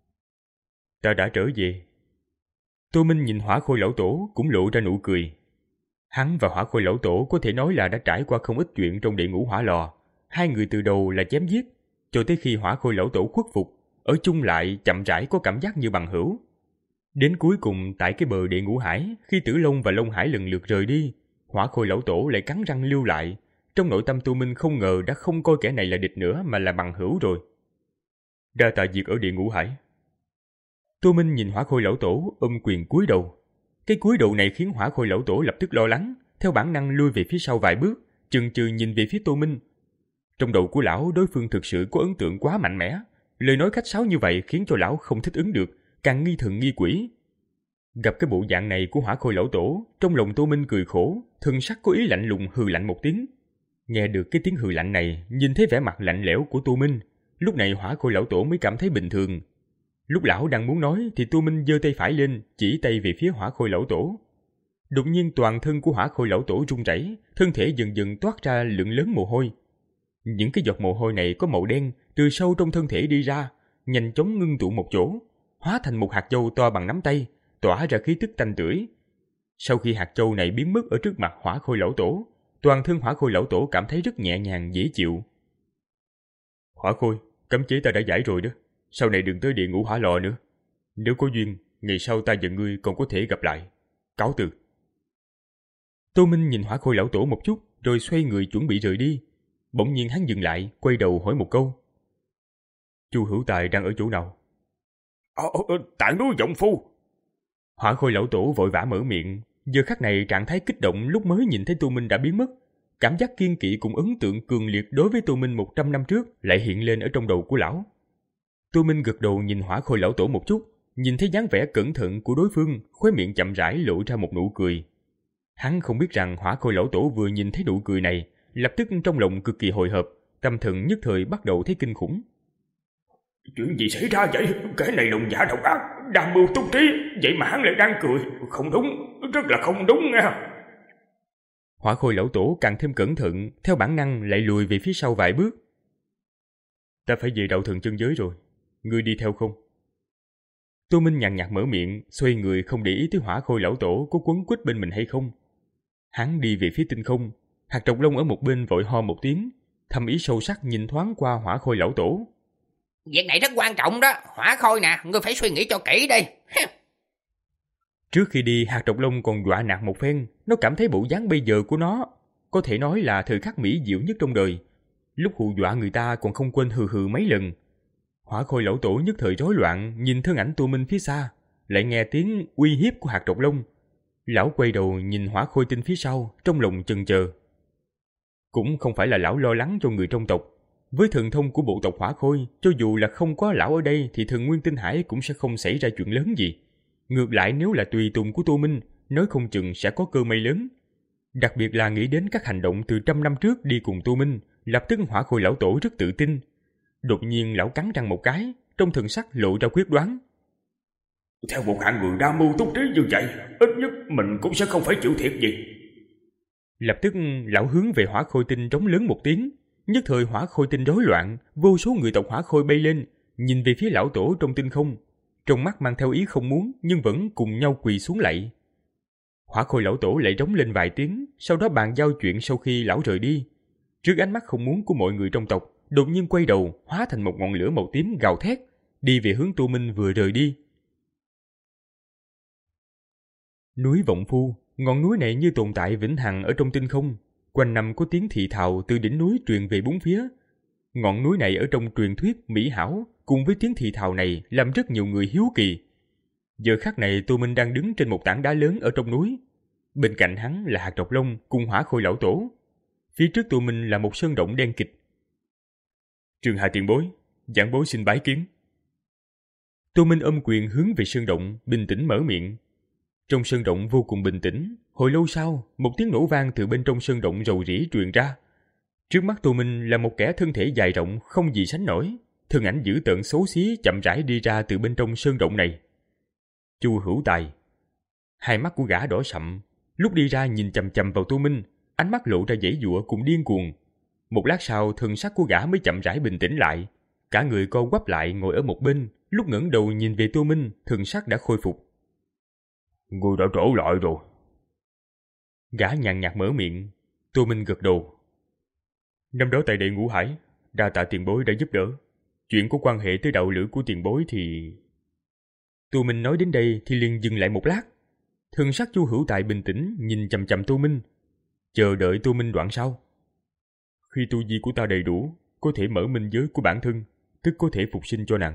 Ta đã trở về. Tô Minh nhìn Hỏa Khôi lão tổ cũng lộ ra nụ cười. Hắn và Hỏa Khôi lão tổ có thể nói là đã trải qua không ít chuyện trong địa ngũ hỏa lò. Hai người từ đầu là chém giết, cho tới khi Hỏa Khôi lão tổ khuất phục, ở chung lại chậm rãi có cảm giác như bằng hữu. Đến cuối cùng tại cái bờ địa ngũ hải, khi Tử Long và Long Hải lần lượt rời đi, Hỏa Khôi lão tổ lại cắn răng lưu lại. Trong nội tâm Tô Minh không ngờ đã không coi kẻ này là địch nữa mà là bằng hữu rồi. Đa tạ việc ở địa ngũ hải. Tô Minh nhìn Hỏa Khôi lão tổ ôm quyền cúi đầu. Cái cúi đầu này khiến Hỏa Khôi lão tổ lập tức lo lắng, theo bản năng lui về phía sau vài bước, chừng chừ nhìn về phía Tô Minh. Trong đầu của lão, đối phương thực sự có ấn tượng quá mạnh mẽ. Lời nói khách sáo như vậy khiến cho lão không thích ứng được, càng nghi thần nghi quỷ. Gặp cái bộ dạng này của Hỏa Khôi lão tổ, trong lòng Tô Minh cười khổ, thần sắc có ý lạnh lùng hừ lạnh một tiếng. Nghe được cái tiếng hừ lạnh này, nhìn thấy vẻ mặt lạnh lẽo của Tô Minh, lúc này Hỏa Khôi lão tổ mới cảm thấy bình thường. Lúc lão đang muốn nói thì Tô Minh giơ tay phải lên, chỉ tay về phía Hỏa Khôi lão tổ. Đột nhiên toàn thân của Hỏa Khôi lão tổ run rẩy, thân thể dần dần toát ra lượng lớn mồ hôi. Những cái giọt mồ hôi này có màu đen, từ sâu trong thân thể đi ra, nhanh chóng ngưng tụ một chỗ, hóa thành một hạt châu to bằng nắm tay, tỏa ra khí tức tanh tưởi. Sau khi hạt châu này biến mất ở trước mặt Hỏa Khôi lão tổ, toàn thân Hỏa Khôi lão tổ cảm thấy rất nhẹ nhàng dễ chịu. Hỏa Khôi, cấm chế ta đã giải rồi đó, sau này đừng tới địa ngũ hỏa lò nữa. Nếu có duyên, ngày sau ta và ngươi còn có thể gặp lại. Cáo từ. Tô Minh nhìn Hỏa Khôi lão tổ một chút, rồi xoay người chuẩn bị rời đi. Bỗng nhiên hắn dừng lại, quay đầu hỏi một câu. Chu Hữu Tài đang ở chỗ nào? Ờ, ờ, tại núi Vọng Phu. Hỏa Khôi lão tổ vội vã mở miệng. Giờ khắc này trạng thái kích động lúc mới nhìn thấy Tô Minh đã biến mất. Cảm giác kiên kỵ cùng ấn tượng cường liệt đối với Tô Minh một trăm năm trước lại hiện lên ở trong đầu của lão. Tô Minh gật đầu nhìn Hỏa Khôi lão tổ một chút, nhìn thấy dáng vẻ cẩn thận của đối phương, khóe miệng chậm rãi lộ ra một nụ cười. Hắn không biết rằng Hỏa Khôi lão tổ vừa nhìn thấy nụ cười này, lập tức trong lòng cực kỳ hồi hộp, tâm thần nhất thời bắt đầu thấy kinh khủng. Chuyện gì xảy ra vậy? Cái này lòng dạ độc ác, đam mưu túc trí, vậy mà hắn lại đang cười. Không đúng, rất là không đúng nha. Hỏa Khôi lão tổ càng thêm cẩn thận, theo bản năng lại lùi về phía sau vài bước. Ta phải về đạo thần chân giới rồi, ngươi đi theo không? Tô Minh nhàn nhạt mở miệng, xoay người không để ý tới Hỏa Khôi lão tổ có quấn quýt bên mình hay không. Hắn đi về phía tinh không, hạt trọc lông ở một bên vội ho một tiếng, thầm ý sâu sắc nhìn thoáng qua Hỏa Khôi lão tổ. Việc này rất quan trọng đó, Hỏa Khôi nè, ngươi phải suy nghĩ cho kỹ đi. Trước khi đi, hạt trọc lông còn dọa nạt một phen, nó cảm thấy bộ dáng bây giờ của nó có thể nói là thời khắc mỹ diệu nhất trong đời. Lúc hù dọa người ta còn không quên hừ hừ mấy lần. Hỏa Khôi lão tổ nhất thời rối loạn, nhìn thân ảnh Tô Minh phía xa, lại nghe tiếng uy hiếp của hạt trọc lông. Lão quay đầu nhìn Hỏa Khôi tinh phía sau, trong lòng chần chờ. Cũng không phải là lão lo lắng cho người trong tộc. Với thần thông của bộ tộc Hỏa Khôi, cho dù là không có lão ở đây thì thần Nguyên Tinh Hải cũng sẽ không xảy ra chuyện lớn gì. Ngược lại nếu là tùy tùng của Tô Minh, nói không chừng sẽ có cơ may lớn. Đặc biệt là nghĩ đến các hành động từ trăm năm trước đi cùng Tô Minh, lập tức Hỏa Khôi lão tổ rất tự tin. Đột nhiên lão cắn răng một cái, trong thần sắc lộ ra quyết đoán. Theo một hạng người đa mưu túc trí như vậy, ít nhất mình cũng sẽ không phải chịu thiệt gì. Lập tức lão hướng về Hỏa Khôi tinh trống lớn một tiếng. Nhất thời Hỏa Khôi tinh rối loạn, vô số người tộc Hỏa Khôi bay lên, nhìn về phía lão tổ trong tinh không. Trong mắt mang theo ý không muốn, nhưng vẫn cùng nhau quỳ xuống lạy. Hỏa Khôi lão tổ lại rống lên vài tiếng, sau đó bàn giao chuyện sau khi lão rời đi. Trước ánh mắt không muốn của mọi người trong tộc, đột nhiên quay đầu, hóa thành một ngọn lửa màu tím gào thét, đi về hướng Tô Minh vừa rời đi. Núi Vọng Phu, ngọn núi này như tồn tại vĩnh hằng ở trong tinh không, quanh năm có tiếng thì thào từ đỉnh núi truyền về bốn phía. Ngọn núi này ở trong truyền thuyết mỹ hảo, cùng với tiếng thì thào này làm rất nhiều người hiếu kỳ. Giờ khắc này Tô Minh đang đứng trên một tảng đá lớn ở trong núi. Bên cạnh hắn là hạt trọc lông cùng Hỏa Khôi lão tổ. Phía trước Tô Minh là một sơn động đen kịch. Trường Hà tiền bối, giảng bối xin bái kiến. Tô Minh ôm quyền hướng về sơn động, bình tĩnh mở miệng. Trong sơn động vô cùng bình tĩnh, hồi lâu sau, một tiếng nổ vang từ bên trong sơn động rầu rĩ truyền ra. Trước mắt Tô Minh là một kẻ thân thể dài rộng không gì sánh nổi, thân ảnh dữ tợn xấu xí chậm rãi đi ra từ bên trong sơn động này. Chu Hữu Tài. Hai mắt của gã đỏ sậm, lúc đi ra nhìn chằm chằm vào Tô Minh, ánh mắt lộ ra giãy giụa cùng điên cuồng. Một lát sau, thần sắc của gã mới chậm rãi bình tĩnh lại, cả người co quắp lại ngồi ở một bên, lúc ngẩng đầu nhìn về Tô Minh, thần sắc đã khôi phục. Ngươi đã trở lại rồi. Gã nhàn nhạt mở miệng. Tô Minh gật đầu. Năm đó tại Đệ Ngũ Hải, đa tạ tiền bối đã giúp đỡ. Chuyện có quan hệ tới đạo lữ của tiền bối thì... Tô Minh nói đến đây thì liền dừng lại một lát. Thần sắc Chu Hữu Tài bình tĩnh nhìn chằm chằm Tô Minh, chờ đợi Tô Minh đoạn sau. Khi tu vi của ta đầy đủ, có thể mở minh giới của bản thân, tức có thể phục sinh cho nàng.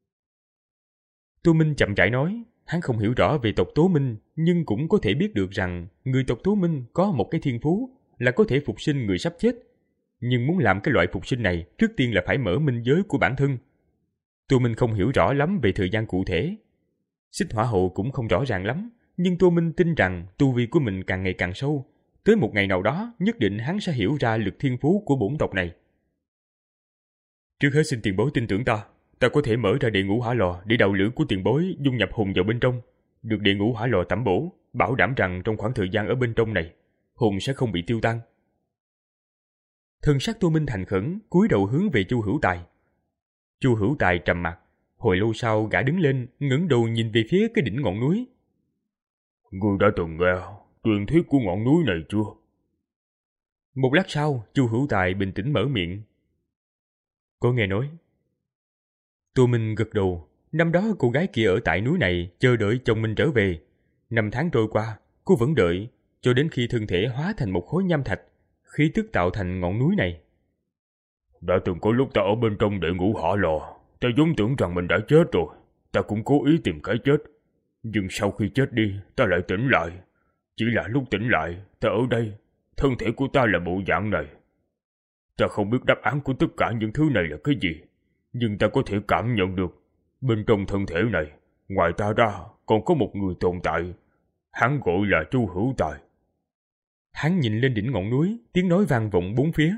Tô Minh chậm rãi nói, hắn không hiểu rõ về tộc Tố Minh, nhưng cũng có thể biết được rằng người tộc Tố Minh có một cái thiên phú là có thể phục sinh người sắp chết. Nhưng muốn làm cái loại phục sinh này, trước tiên là phải mở minh giới của bản thân. Tô Minh không hiểu rõ lắm về thời gian cụ thể. Xích Hỏa Hậu cũng không rõ ràng lắm, nhưng Tô Minh tin rằng tu vi của mình càng ngày càng sâu. Tới một ngày nào đó, nhất định hắn sẽ hiểu ra lực thiên phú của bổn tộc này. Trước hết xin tiền bối tin tưởng ta, ta có thể mở ra Đệ Ngũ Hỏa Lò để đạo lữ của tiền bối dung nhập hồn vào bên trong, được Đệ Ngũ Hỏa Lò tẩm bổ, bảo đảm rằng trong khoảng thời gian ở bên trong này, hồn sẽ không bị tiêu tan. Thân sắc Tô Minh thành khẩn, cúi đầu hướng về Chu Hữu Tài. Chu Hữu Tài trầm mặt, hồi lâu sau gã đứng lên, ngẩng đầu nhìn về phía cái đỉnh ngọn núi. Ngươi đã từng nghe truyền thuyết của ngọn núi này chưa? Một lát sau, Chu Hữu Tài bình tĩnh mở miệng. Có nghe nói. Tô Minh gật đầu. Năm đó cô gái kia ở tại núi này chờ đợi chồng mình trở về. Năm tháng trôi qua, cô vẫn đợi, cho đến khi thân thể hóa thành một khối nham thạch, khí tức tạo thành ngọn núi này. Đã từng có lúc ta ở bên trong Đệ Ngũ Hỏa Lò, ta vốn tưởng rằng mình đã chết rồi, ta cũng cố ý tìm cái chết. Nhưng sau khi chết đi, ta lại tỉnh lại. Chỉ là lúc tỉnh lại, ta ở đây, thân thể của ta là bộ dạng này. Ta không biết đáp án của tất cả những thứ này là cái gì, nhưng ta có thể cảm nhận được, bên trong thân thể này, ngoài ta ra, còn có một người tồn tại. Hắn gọi là Chu Hữu Tài. Hắn nhìn lên đỉnh ngọn núi, tiếng nói vang vọng bốn phía.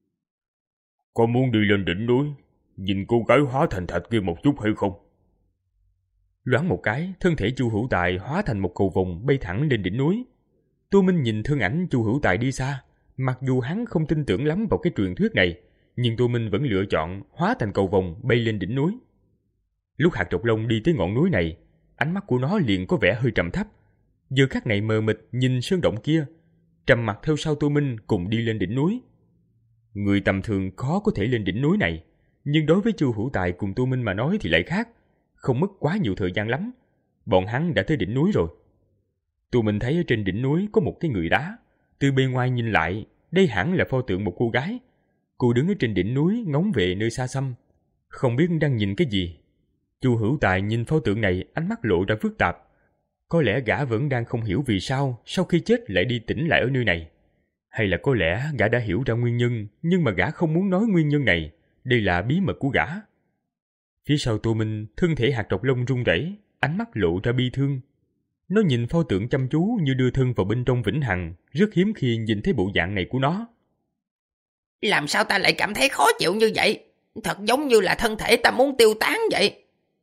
Có muốn đi lên đỉnh núi, nhìn cô gái hóa thành thạch kia một chút hay không? Loáng một cái, thân thể Chu Hữu Tài hóa thành một cầu vồng bay thẳng lên đỉnh núi. Tô Minh nhìn thân ảnh Chu Hữu Tài đi xa, mặc dù hắn không tin tưởng lắm vào cái truyền thuyết này, nhưng Tô Minh vẫn lựa chọn hóa thành cầu vồng bay lên đỉnh núi. Lúc hạt trọc lông đi tới ngọn núi này, ánh mắt của nó liền có vẻ hơi trầm thấp. Giờ khắc này mờ mịt nhìn sơn động kia, trầm mặc theo sau Tô Minh cùng đi lên đỉnh núi. Người tầm thường khó có thể lên đỉnh núi này, nhưng đối với Chu Hữu Tài cùng Tô Minh mà nói thì lại khác. Không mất quá nhiều thời gian lắm, bọn hắn đã tới đỉnh núi rồi. Tô Minh thấy ở trên đỉnh núi có một cái người đá. Từ bề ngoài nhìn lại, đây hẳn là pho tượng một cô gái. Cô đứng ở trên đỉnh núi ngóng về nơi xa xăm, không biết đang nhìn cái gì. Chu Hữu Tài nhìn pho tượng này, ánh mắt lộ ra phức tạp. Có lẽ gã vẫn đang không hiểu vì sao sau khi chết lại đi tỉnh lại ở nơi này. Hay là có lẽ gã đã hiểu ra nguyên nhân, nhưng mà gã không muốn nói nguyên nhân này. Đây là bí mật của gã. Phía sau Tô Minh, thân thể hạt trọc lông run rẩy, ánh mắt lộ ra bi thương. Nó nhìn pho tượng chăm chú như đưa thân vào bên trong vĩnh hằng, rất hiếm khi nhìn thấy bộ dạng này của nó. Làm sao ta lại cảm thấy khó chịu như vậy? Thật giống như là thân thể ta muốn tiêu tán vậy.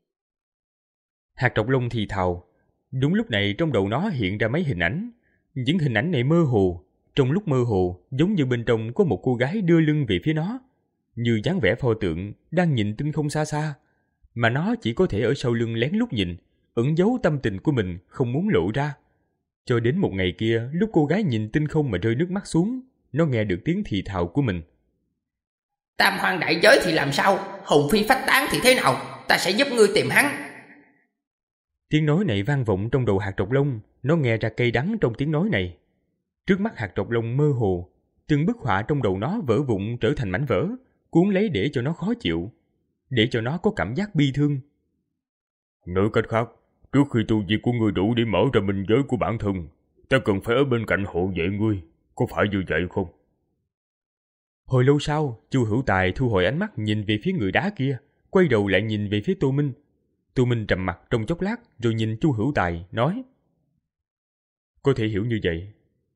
Hạt trọc lông thì thào. Đúng lúc này trong đầu nó hiện ra mấy hình ảnh. Những hình ảnh này mơ hồ. Trong lúc mơ hồ, giống như bên trong có một cô gái đưa lưng về phía nó, như dáng vẻ pho tượng đang nhìn tinh không xa xa, mà nó chỉ có thể ở sau lưng lén lút nhìn, ẩn giấu tâm tình của mình không muốn lộ ra. Cho đến một ngày kia, lúc cô gái nhìn tinh không mà rơi nước mắt xuống, nó nghe được tiếng thì thào của mình. Tam hoang đại giới thì làm sao? Hồn phi phách tán thì thế nào? Ta sẽ giúp ngươi tìm hắn. Tiếng nói này vang vọng trong đầu hạt trọc lông, nó nghe ra cay đắng trong tiếng nói này. Trước mắt hạt trọc lông mơ hồ, từng bức họa trong đầu nó vỡ vụn trở thành mảnh vỡ, cuốn lấy để cho nó khó chịu, để cho nó có cảm giác bi thương. Nói cách khác, trước khi tu vi của ngươi đủ để mở ra minh giới của bản thân, ta cần phải ở bên cạnh hộ vệ ngươi, có phải như vậy không? Hồi lâu sau, Chu Hữu Tài thu hồi ánh mắt nhìn về phía người đá kia, quay đầu lại nhìn về phía Tô Minh. Tô Minh trầm mặt trong chốc lát rồi nhìn Chu Hữu Tài, nói: Có thể hiểu như vậy.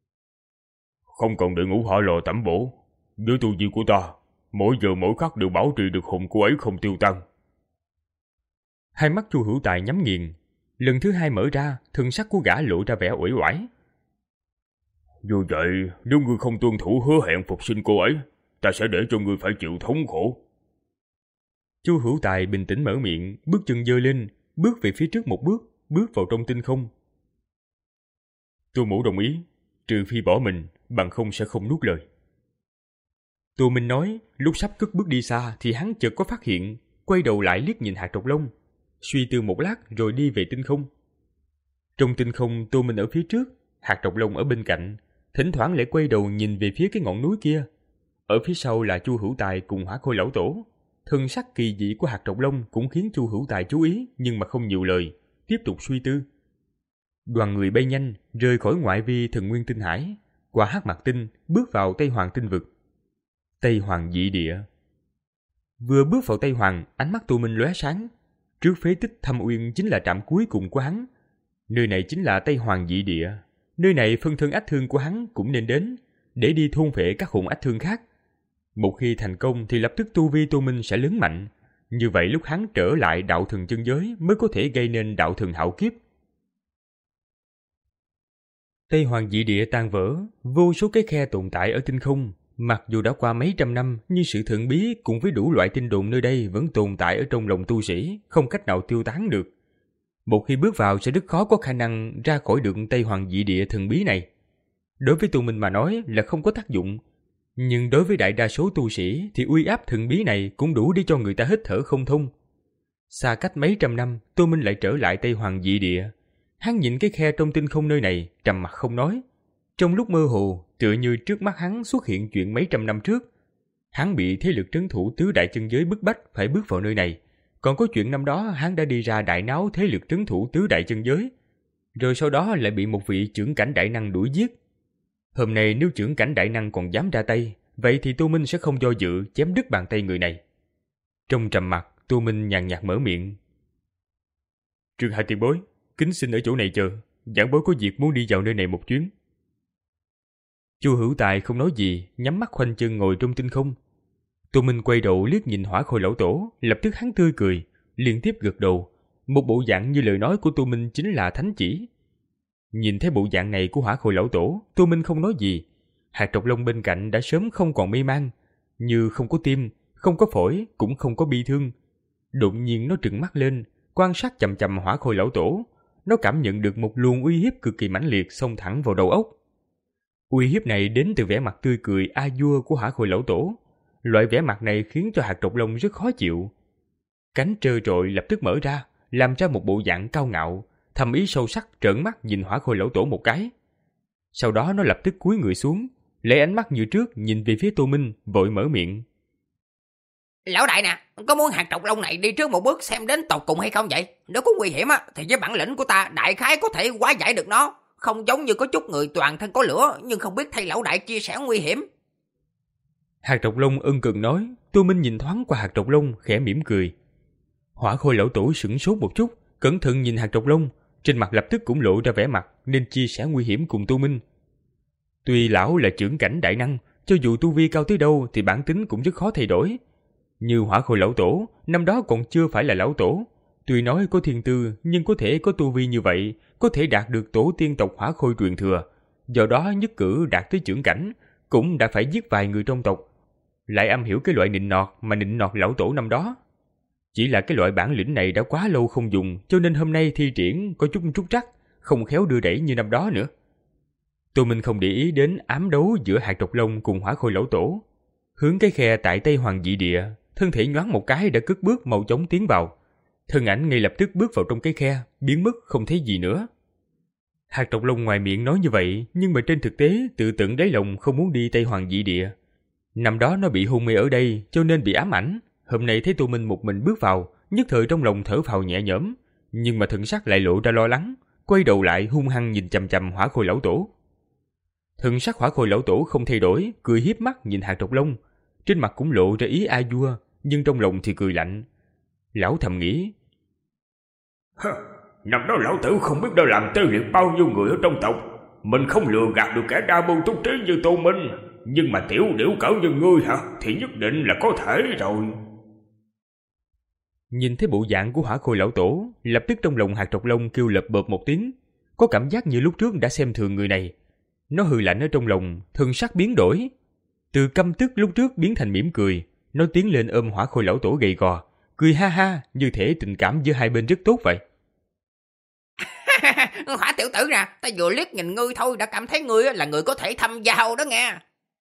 Không cần Đệ Ngũ Hỏa Lò tẩm bổ, với tu vi của ta, mỗi giờ mỗi khắc đều bảo trì được hồn cô ấy không tiêu tan. Hai mắt Chu Hữu Tài nhắm nghiền, Lần thứ hai mở ra, thần sắc của gã lộ ra vẻ uể oải. Dù vậy, nếu ngươi không tuân thủ hứa hẹn phục sinh cô ấy, ta sẽ để cho ngươi phải chịu thống khổ. Chu Hữu Tài bình tĩnh mở miệng, bước chân giơ lên, bước về phía trước một bước, bước vào trong tinh không. Tô Mỗ đồng ý, trừ phi bỏ mình, bằng không sẽ không nuốt lời. Tô Minh nói, lúc sắp cất bước đi xa thì hắn chợt có phát hiện, quay đầu lại liếc nhìn hạt trọc lông, suy tư một lát rồi đi về tinh không. Trong tinh không, Tô Minh ở phía trước, hạt trọc lông ở bên cạnh, thỉnh thoảng lại quay đầu nhìn về phía cái ngọn núi kia. Ở phía sau là Chu Hữu Tài cùng Hỏa Khôi lão tổ. Thân sắc kỳ dị của hạt trọc lông cũng khiến Chu Hữu Tài chú ý, nhưng mà không nhiều lời, tiếp tục suy tư. Đoàn người bay nhanh, rời khỏi ngoại vi Thần Nguyên Tinh Hải, qua Hắc Mạc Tinh, bước vào Tây Hoàng Tinh Vực. Tây Hoàng dị địa. Vừa bước vào Tây Hoàng, ánh mắt Tô Minh lóe sáng. Trước phế tích Thâm Uyên chính là trạm cuối cùng của hắn. Nơi này chính là Tây Hoàng dị địa. Nơi này phân thân ách thương của hắn cũng nên đến, để đi thôn phệ các hồn ách thương khác. Một khi thành công thì lập tức tu vi Tô Minh sẽ lớn mạnh. Như vậy lúc hắn trở lại đạo thần chân giới mới có thể gây nên đạo thần hạo kiếp. Tây Hoàng dị địa tan vỡ, vô số cái khe tồn tại ở tinh không. Mặc dù đã qua mấy trăm năm, nhưng sự thần bí cùng với đủ loại tin đồn nơi đây vẫn tồn tại ở trong lòng tu sĩ, không cách nào tiêu tán được. Một khi bước vào sẽ rất khó có khả năng ra khỏi được Tây Hoàng dị địa thần bí này. Đối với Tô Minh mà nói là không có tác dụng, nhưng đối với đại đa số tu sĩ thì uy áp thần bí này cũng đủ để cho người ta hít thở không thông. Xa cách mấy trăm năm, Tô Minh lại trở lại Tây Hoàng dị địa. Hắn nhìn cái khe trong tinh không nơi này, trầm mặc không nói. Trong lúc mơ hồ, tựa như trước mắt hắn xuất hiện chuyện mấy trăm năm trước. Hắn bị thế lực trấn thủ tứ đại chân giới bức bách phải bước vào nơi này. Còn có chuyện năm đó hắn đã đi ra đại náo thế lực trấn thủ tứ đại chân giới. Rồi sau đó lại bị một vị trưởng cảnh đại năng đuổi giết. Hôm nay nếu trưởng cảnh đại năng còn dám ra tay, vậy thì Tô Minh sẽ không do dự chém đứt bàn tay người này. Trong trầm mặc, Tô Minh nhàn nhạt mở miệng. Trương Hai tiền bối, kính xin ở chỗ này chờ, giảng bối có việc muốn đi vào nơi này một chuyến. Chu Hữu Tài không nói gì, nhắm mắt khoanh chân ngồi trong tinh không. Tô Minh quay đầu liếc nhìn Hỏa Khôi lão tổ, lập tức hắn tươi cười, liên tiếp gật đầu. Một bộ dạng như lời nói của Tô Minh chính là thánh chỉ. Nhìn thấy bộ dạng này của Hỏa Khôi lão tổ, Tô Minh không nói gì. Hạt trọc lông bên cạnh đã sớm không còn mê man, như không có tim, không có phổi, cũng không có bi thương. Đột nhiên nó trừng mắt lên, quan sát chằm chằm Hỏa Khôi lão tổ. Nó cảm nhận được một luồng uy hiếp cực kỳ mãnh liệt xông thẳng vào đầu óc. Uy hiếp này đến từ vẻ mặt tươi cười a vua của Hỏa Khôi lão tổ. Loại vẻ mặt này khiến cho hạt trọc lông rất khó chịu. Cánh trơ trội lập tức mở ra, làm ra một bộ dạng cao ngạo, thầm ý sâu sắc trợn mắt nhìn Hỏa Khôi lão tổ một cái. Sau đó nó lập tức cúi người xuống, lấy ánh mắt như trước nhìn về phía Tô Minh, vội mở miệng. Lão đại nè, có muốn hạt trọc lông này đi trước một bước xem đến tột cùng hay không vậy? Nếu có nguy hiểm á, thì với bản lĩnh của ta đại khái có thể hóa giải được nó. Không giống như có chút người toàn thân có lửa, nhưng không biết thay lão đại chia sẻ nguy hiểm. Hạt trọc lông ân cần nói. Tô Minh nhìn thoáng qua hạt trọc lông, khẽ mỉm cười. Hỏa Khôi lão tổ sửng sốt một chút, cẩn thận nhìn hạt trọc lông, trên mặt lập tức cũng lộ ra vẻ mặt nên chia sẻ nguy hiểm cùng Tô Minh. Tuy lão là trưởng cảnh đại năng, cho dù tu vi cao tới đâu thì bản tính cũng rất khó thay đổi. Như Hỏa Khôi lão tổ, năm đó còn chưa phải là lão tổ. Tuy nói có thiên tư, nhưng có thể có tu vi như vậy, có thể đạt được tổ tiên tộc Hỏa Khôi truyền thừa. Do đó nhất cử đạt tới trưởng cảnh, cũng đã phải giết vài người trong tộc. Lại am hiểu cái loại nịnh nọt mà nịnh nọt lão tổ năm đó. Chỉ là cái loại bản lĩnh này đã quá lâu không dùng, cho nên hôm nay thi triển có chút trúc trắc, không khéo đưa đẩy như năm đó nữa. Tô Minh không để ý đến ám đấu giữa hạt trọc lông cùng Hỏa Khôi lão tổ. Hướng cái khe tại Tây Hoàng dị địa, thân thể nhoáng một cái đã cất bước mau chóng tiến vào. Thân ảnh ngay lập tức bước vào trong cái khe, biến mất không thấy gì nữa. Hạt trọc lông ngoài miệng nói như vậy, nhưng mà trên thực tế tự tận đáy lòng không muốn đi Tây Hoàng dị địa. Năm đó nó bị hôn mê ở đây, cho nên bị ám ảnh. Hôm nay thấy Tô Minh một mình bước vào, nhất thời trong lòng thở phào nhẹ nhõm, nhưng mà thần sắc lại lộ ra lo lắng, quay đầu lại hung hăng nhìn chằm chằm Hỏa Khôi lão tổ. Thần sắc Hỏa Khôi lão tổ không thay đổi, cười hiếp mắt nhìn hạt trọc lông, trên mặt cũng lộ ra ý a vua, nhưng trong lòng thì cười lạnh. Lão thầm nghĩ, năm đó lão tử không biết đã làm tê liệt bao nhiêu người ở trong tộc. Mình không lừa gạt được kẻ đa mưu túc trí như Tô Minh, nhưng mà tiểu điểu cỡ như ngươi hả, thì nhất định là có thể rồi. Nhìn thấy bộ dạng của Hỏa Khôi lão tổ, lập tức trong lòng Hạt Trọc Long kêu lập bợp một tiếng, có cảm giác như lúc trước đã xem thường người này. Nó hừ lạnh ở trong lòng, thân sắc biến đổi, từ căm tức lúc trước biến thành mỉm cười. Nó tiến lên ôm Hỏa Khôi lão tổ gầy gò, cười ha ha, như thể tình cảm giữa hai bên rất tốt vậy. Hỏa tiểu tử nè, ta vừa liếc nhìn ngươi thôi đã cảm thấy ngươi là người có thể thăm giao đó nghe.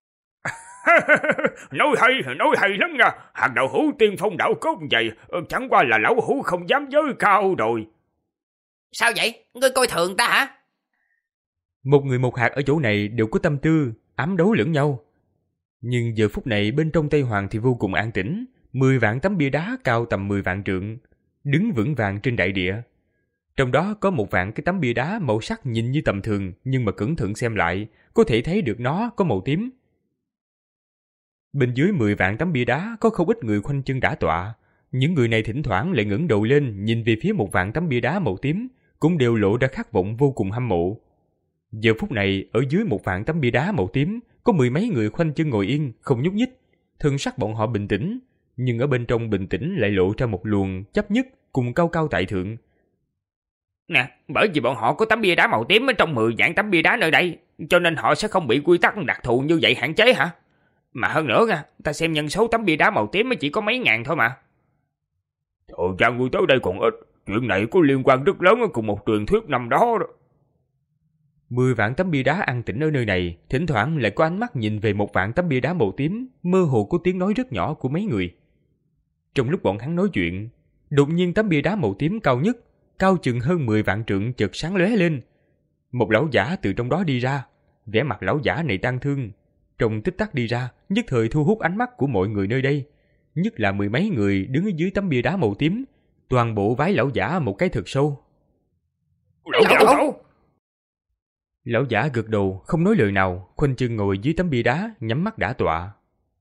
Nói hay, nói hay lắm nha. Hạt đậu hũ tiên phong đạo cốt vậy, chẳng qua là lão hũ không dám giới cao rồi. Sao vậy? Ngươi coi thường ta hả? Một người một hạt ở chỗ này đều có tâm tư, ám đấu lẫn nhau. Nhưng giờ phút này bên trong Tây Hoàng thì vô cùng an tĩnh. Mười vạn tấm bia đá cao tầm mười vạn trượng, đứng vững vàng trên đại địa. Trong đó có một vạn cái tấm bia đá màu sắc nhìn như tầm thường, nhưng mà cẩn thận xem lại, có thể thấy được nó có màu tím. Bên dưới mười vạn tấm bia đá có không ít người khoanh chân đả tọa. Những người này thỉnh thoảng lại ngẩng đầu lên nhìn về phía một vạn tấm bia đá màu tím, cũng đều lộ ra khát vọng vô cùng hâm mộ. Giờ phút này ở dưới một vạn tấm bia đá màu tím có mười mấy người khoanh chân ngồi yên, không nhúc nhích. Thân sắc bọn họ bình tĩnh, nhưng ở bên trong bình tĩnh lại lộ ra một luồng chấp nhất cùng cao cao tại thượng. Nè, bởi vì bọn họ có tấm bia đá màu tím ở trong mười vạn tấm bia đá nơi đây, cho nên họ sẽ không bị quy tắc đặc thù như vậy hạn chế hả? Mà hơn nữa nha, ta xem nhân số tấm bia đá màu tím mới chỉ có mấy ngàn thôi mà. Thời gian ngươi tới đây còn ít, chuyện này có liên quan rất lớn cùng một truyền thuyết năm đó đó. Mười vạn tấm bia đá an tĩnh ở nơi này, thỉnh thoảng lại có ánh mắt nhìn về một vạn tấm bia đá màu tím, mơ hồ có tiếng nói rất nhỏ của mấy người. Trong lúc bọn hắn nói chuyện, đột nhiên tấm bia đá màu tím cao nhất, cao chừng hơn mười vạn trượng chợt sáng lóe lên. Một lão giả từ trong đó đi ra, vẻ mặt lão giả này tang thương, trong tích tắc đi ra, nhất thời thu hút ánh mắt của mọi người nơi đây, nhất là mười mấy người đứng ở dưới tấm bia đá màu tím, toàn bộ vái lão giả một cái thật sâu. Lão lão lão. Lão giả gật đầu, không nói lời nào, khoanh chân ngồi dưới tấm bia đá, nhắm mắt đả tọa.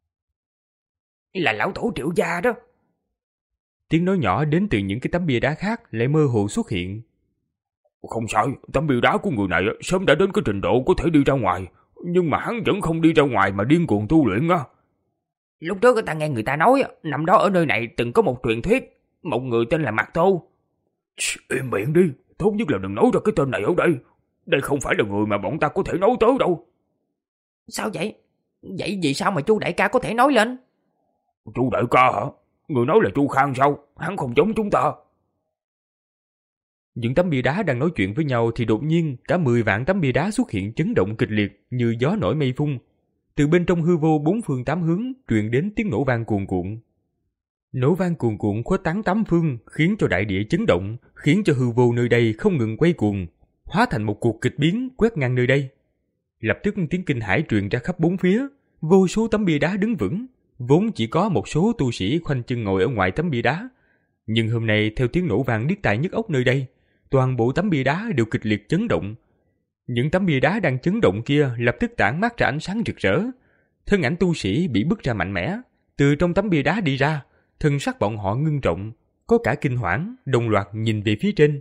Là lão tổ Triệu gia đó. Tiếng nói nhỏ đến từ những cái tấm bia đá khác lại mơ hồ xuất hiện. Không sai, tấm bia đá của người này sớm đã đến cái trình độ có thể đi ra ngoài, nhưng mà hắn vẫn không đi ra ngoài mà điên cuồng tu luyện á. Lúc trước ta nghe người ta nói, năm đó ở nơi này từng có một truyền thuyết, một người tên là Mạc Tô. Im miệng đi, tốt nhất là đừng nói ra cái tên này ở đây. Đây không phải là người mà bọn ta có thể nói tới đâu. Sao vậy? Vậy vì sao mà chu đại ca có thể nói lên? Chu đại ca hả? Người nói là Chu Khang sao? Hắn không giống chúng ta. Những tấm bia đá đang nói chuyện với nhau thì đột nhiên cả mười vạn tấm bia đá xuất hiện chấn động kịch liệt như gió nổi mây phun. Từ bên trong hư vô bốn phương tám hướng truyền đến tiếng nổ vang cuồn cuộn. Nổ vang cuồn cuộn khuếch tán tám phương, khiến cho đại địa chấn động, khiến cho hư vô nơi đây không ngừng quay cuồng, hóa thành một cuộc kịch biến quét ngang nơi đây. Lập tức tiếng kinh hãi truyền ra khắp bốn phía, vô số tấm bia đá đứng vững, vốn chỉ có một số tu sĩ khoanh chân ngồi ở ngoài tấm bia đá. Nhưng hôm nay theo tiếng nổ vang điếc tai nhức óc nơi đây, toàn bộ tấm bia đá đều kịch liệt chấn động. Những tấm bia đá đang chấn động kia lập tức tản mát ra ánh sáng rực rỡ. Thân ảnh tu sĩ bị bức ra mạnh mẽ, từ trong tấm bia đá đi ra, thân sắc bọn họ ngưng trọng, có cả kinh hoảng, đồng loạt nhìn về phía trên.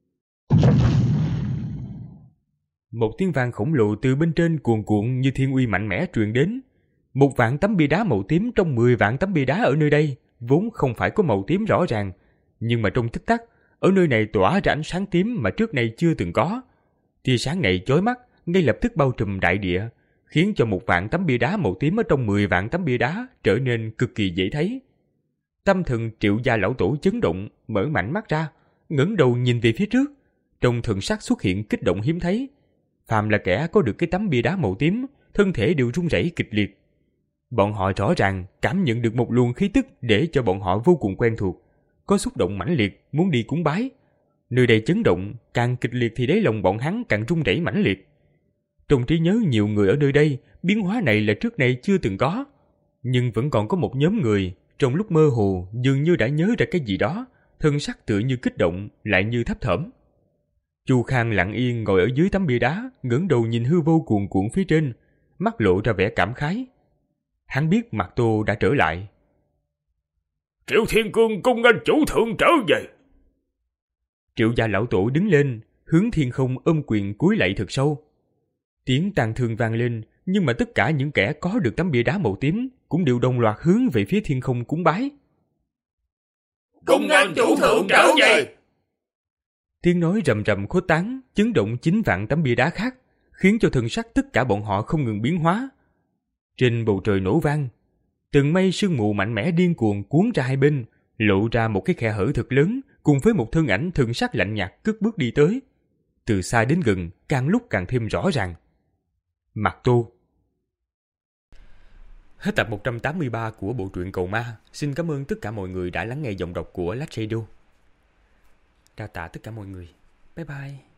Một tiếng vang khổng lồ từ bên trên cuồn cuộn như thiên uy mạnh mẽ truyền đến. Một vạn tấm bia đá màu tím trong mười vạn tấm bia đá ở nơi đây vốn không phải có màu tím rõ ràng, nhưng mà trong tích tắc ở nơi này tỏa ra ánh sáng tím mà trước nay chưa từng có. Tia sáng này chói mắt, ngay lập tức bao trùm đại địa, khiến cho một vạn tấm bia đá màu tím ở trong mười vạn tấm bia đá trở nên cực kỳ dễ thấy. Tâm thần Triệu gia lão tổ chấn động, mở mạnh mắt ra, ngẩng đầu nhìn về phía trước, trong thần sắc xuất hiện kích động hiếm thấy. Phàm là kẻ có được cái tấm bia đá màu tím, thân thể đều run rẩy kịch liệt. Bọn họ rõ ràng cảm nhận được một luồng khí tức để cho bọn họ vô cùng quen thuộc, có xúc động mãnh liệt muốn đi cúng bái. Nơi đây chấn động càng kịch liệt thì đáy lòng bọn hắn càng run rẩy mãnh liệt. Trong trí nhớ nhiều người ở nơi đây, biến hóa này là trước nay chưa từng có, nhưng vẫn còn có một nhóm người trong lúc mơ hồ dường như đã nhớ ra cái gì đó, thân sắc tựa như kích động lại như thấp thỏm. Chu Khang lặng yên ngồi ở dưới tấm bia đá, ngẩng đầu nhìn hư vô cuồn cuộn phía trên, mắt lộ ra vẻ cảm khái. Hắn biết Mạc Tô đã trở lại. Triệu Thiên Cương cung nghênh chủ thượng trở về. Triệu gia lão tổ đứng lên, hướng thiên không ôm quyền cúi lạy thật sâu. Tiếng tang thương vang lên, nhưng mà tất cả những kẻ có được tấm bia đá màu tím cũng đều đồng loạt hướng về phía thiên không cúng bái. Cung nghênh chủ thượng trở về. Tiếng nói rầm rầm khuếch tán, chấn động chín vạn tấm bia đá khác, khiến cho thần sắc tất cả bọn họ không ngừng biến hóa. Trên bầu trời nổ vang, từng mây sương mù mạnh mẽ điên cuồng cuốn ra hai bên, lộ ra một cái khe hở thật lớn, cùng với một thân ảnh thần sắc lạnh nhạt cất bước đi tới. Từ xa đến gần, càng lúc càng thêm rõ ràng. Mạc Tô. Hết tập một trăm tám mươi ba của bộ truyện Cầu Ma. Xin cảm ơn tất cả mọi người đã lắng nghe giọng đọc của Lách Radio. Đa tạ tất cả mọi người. Bye bye.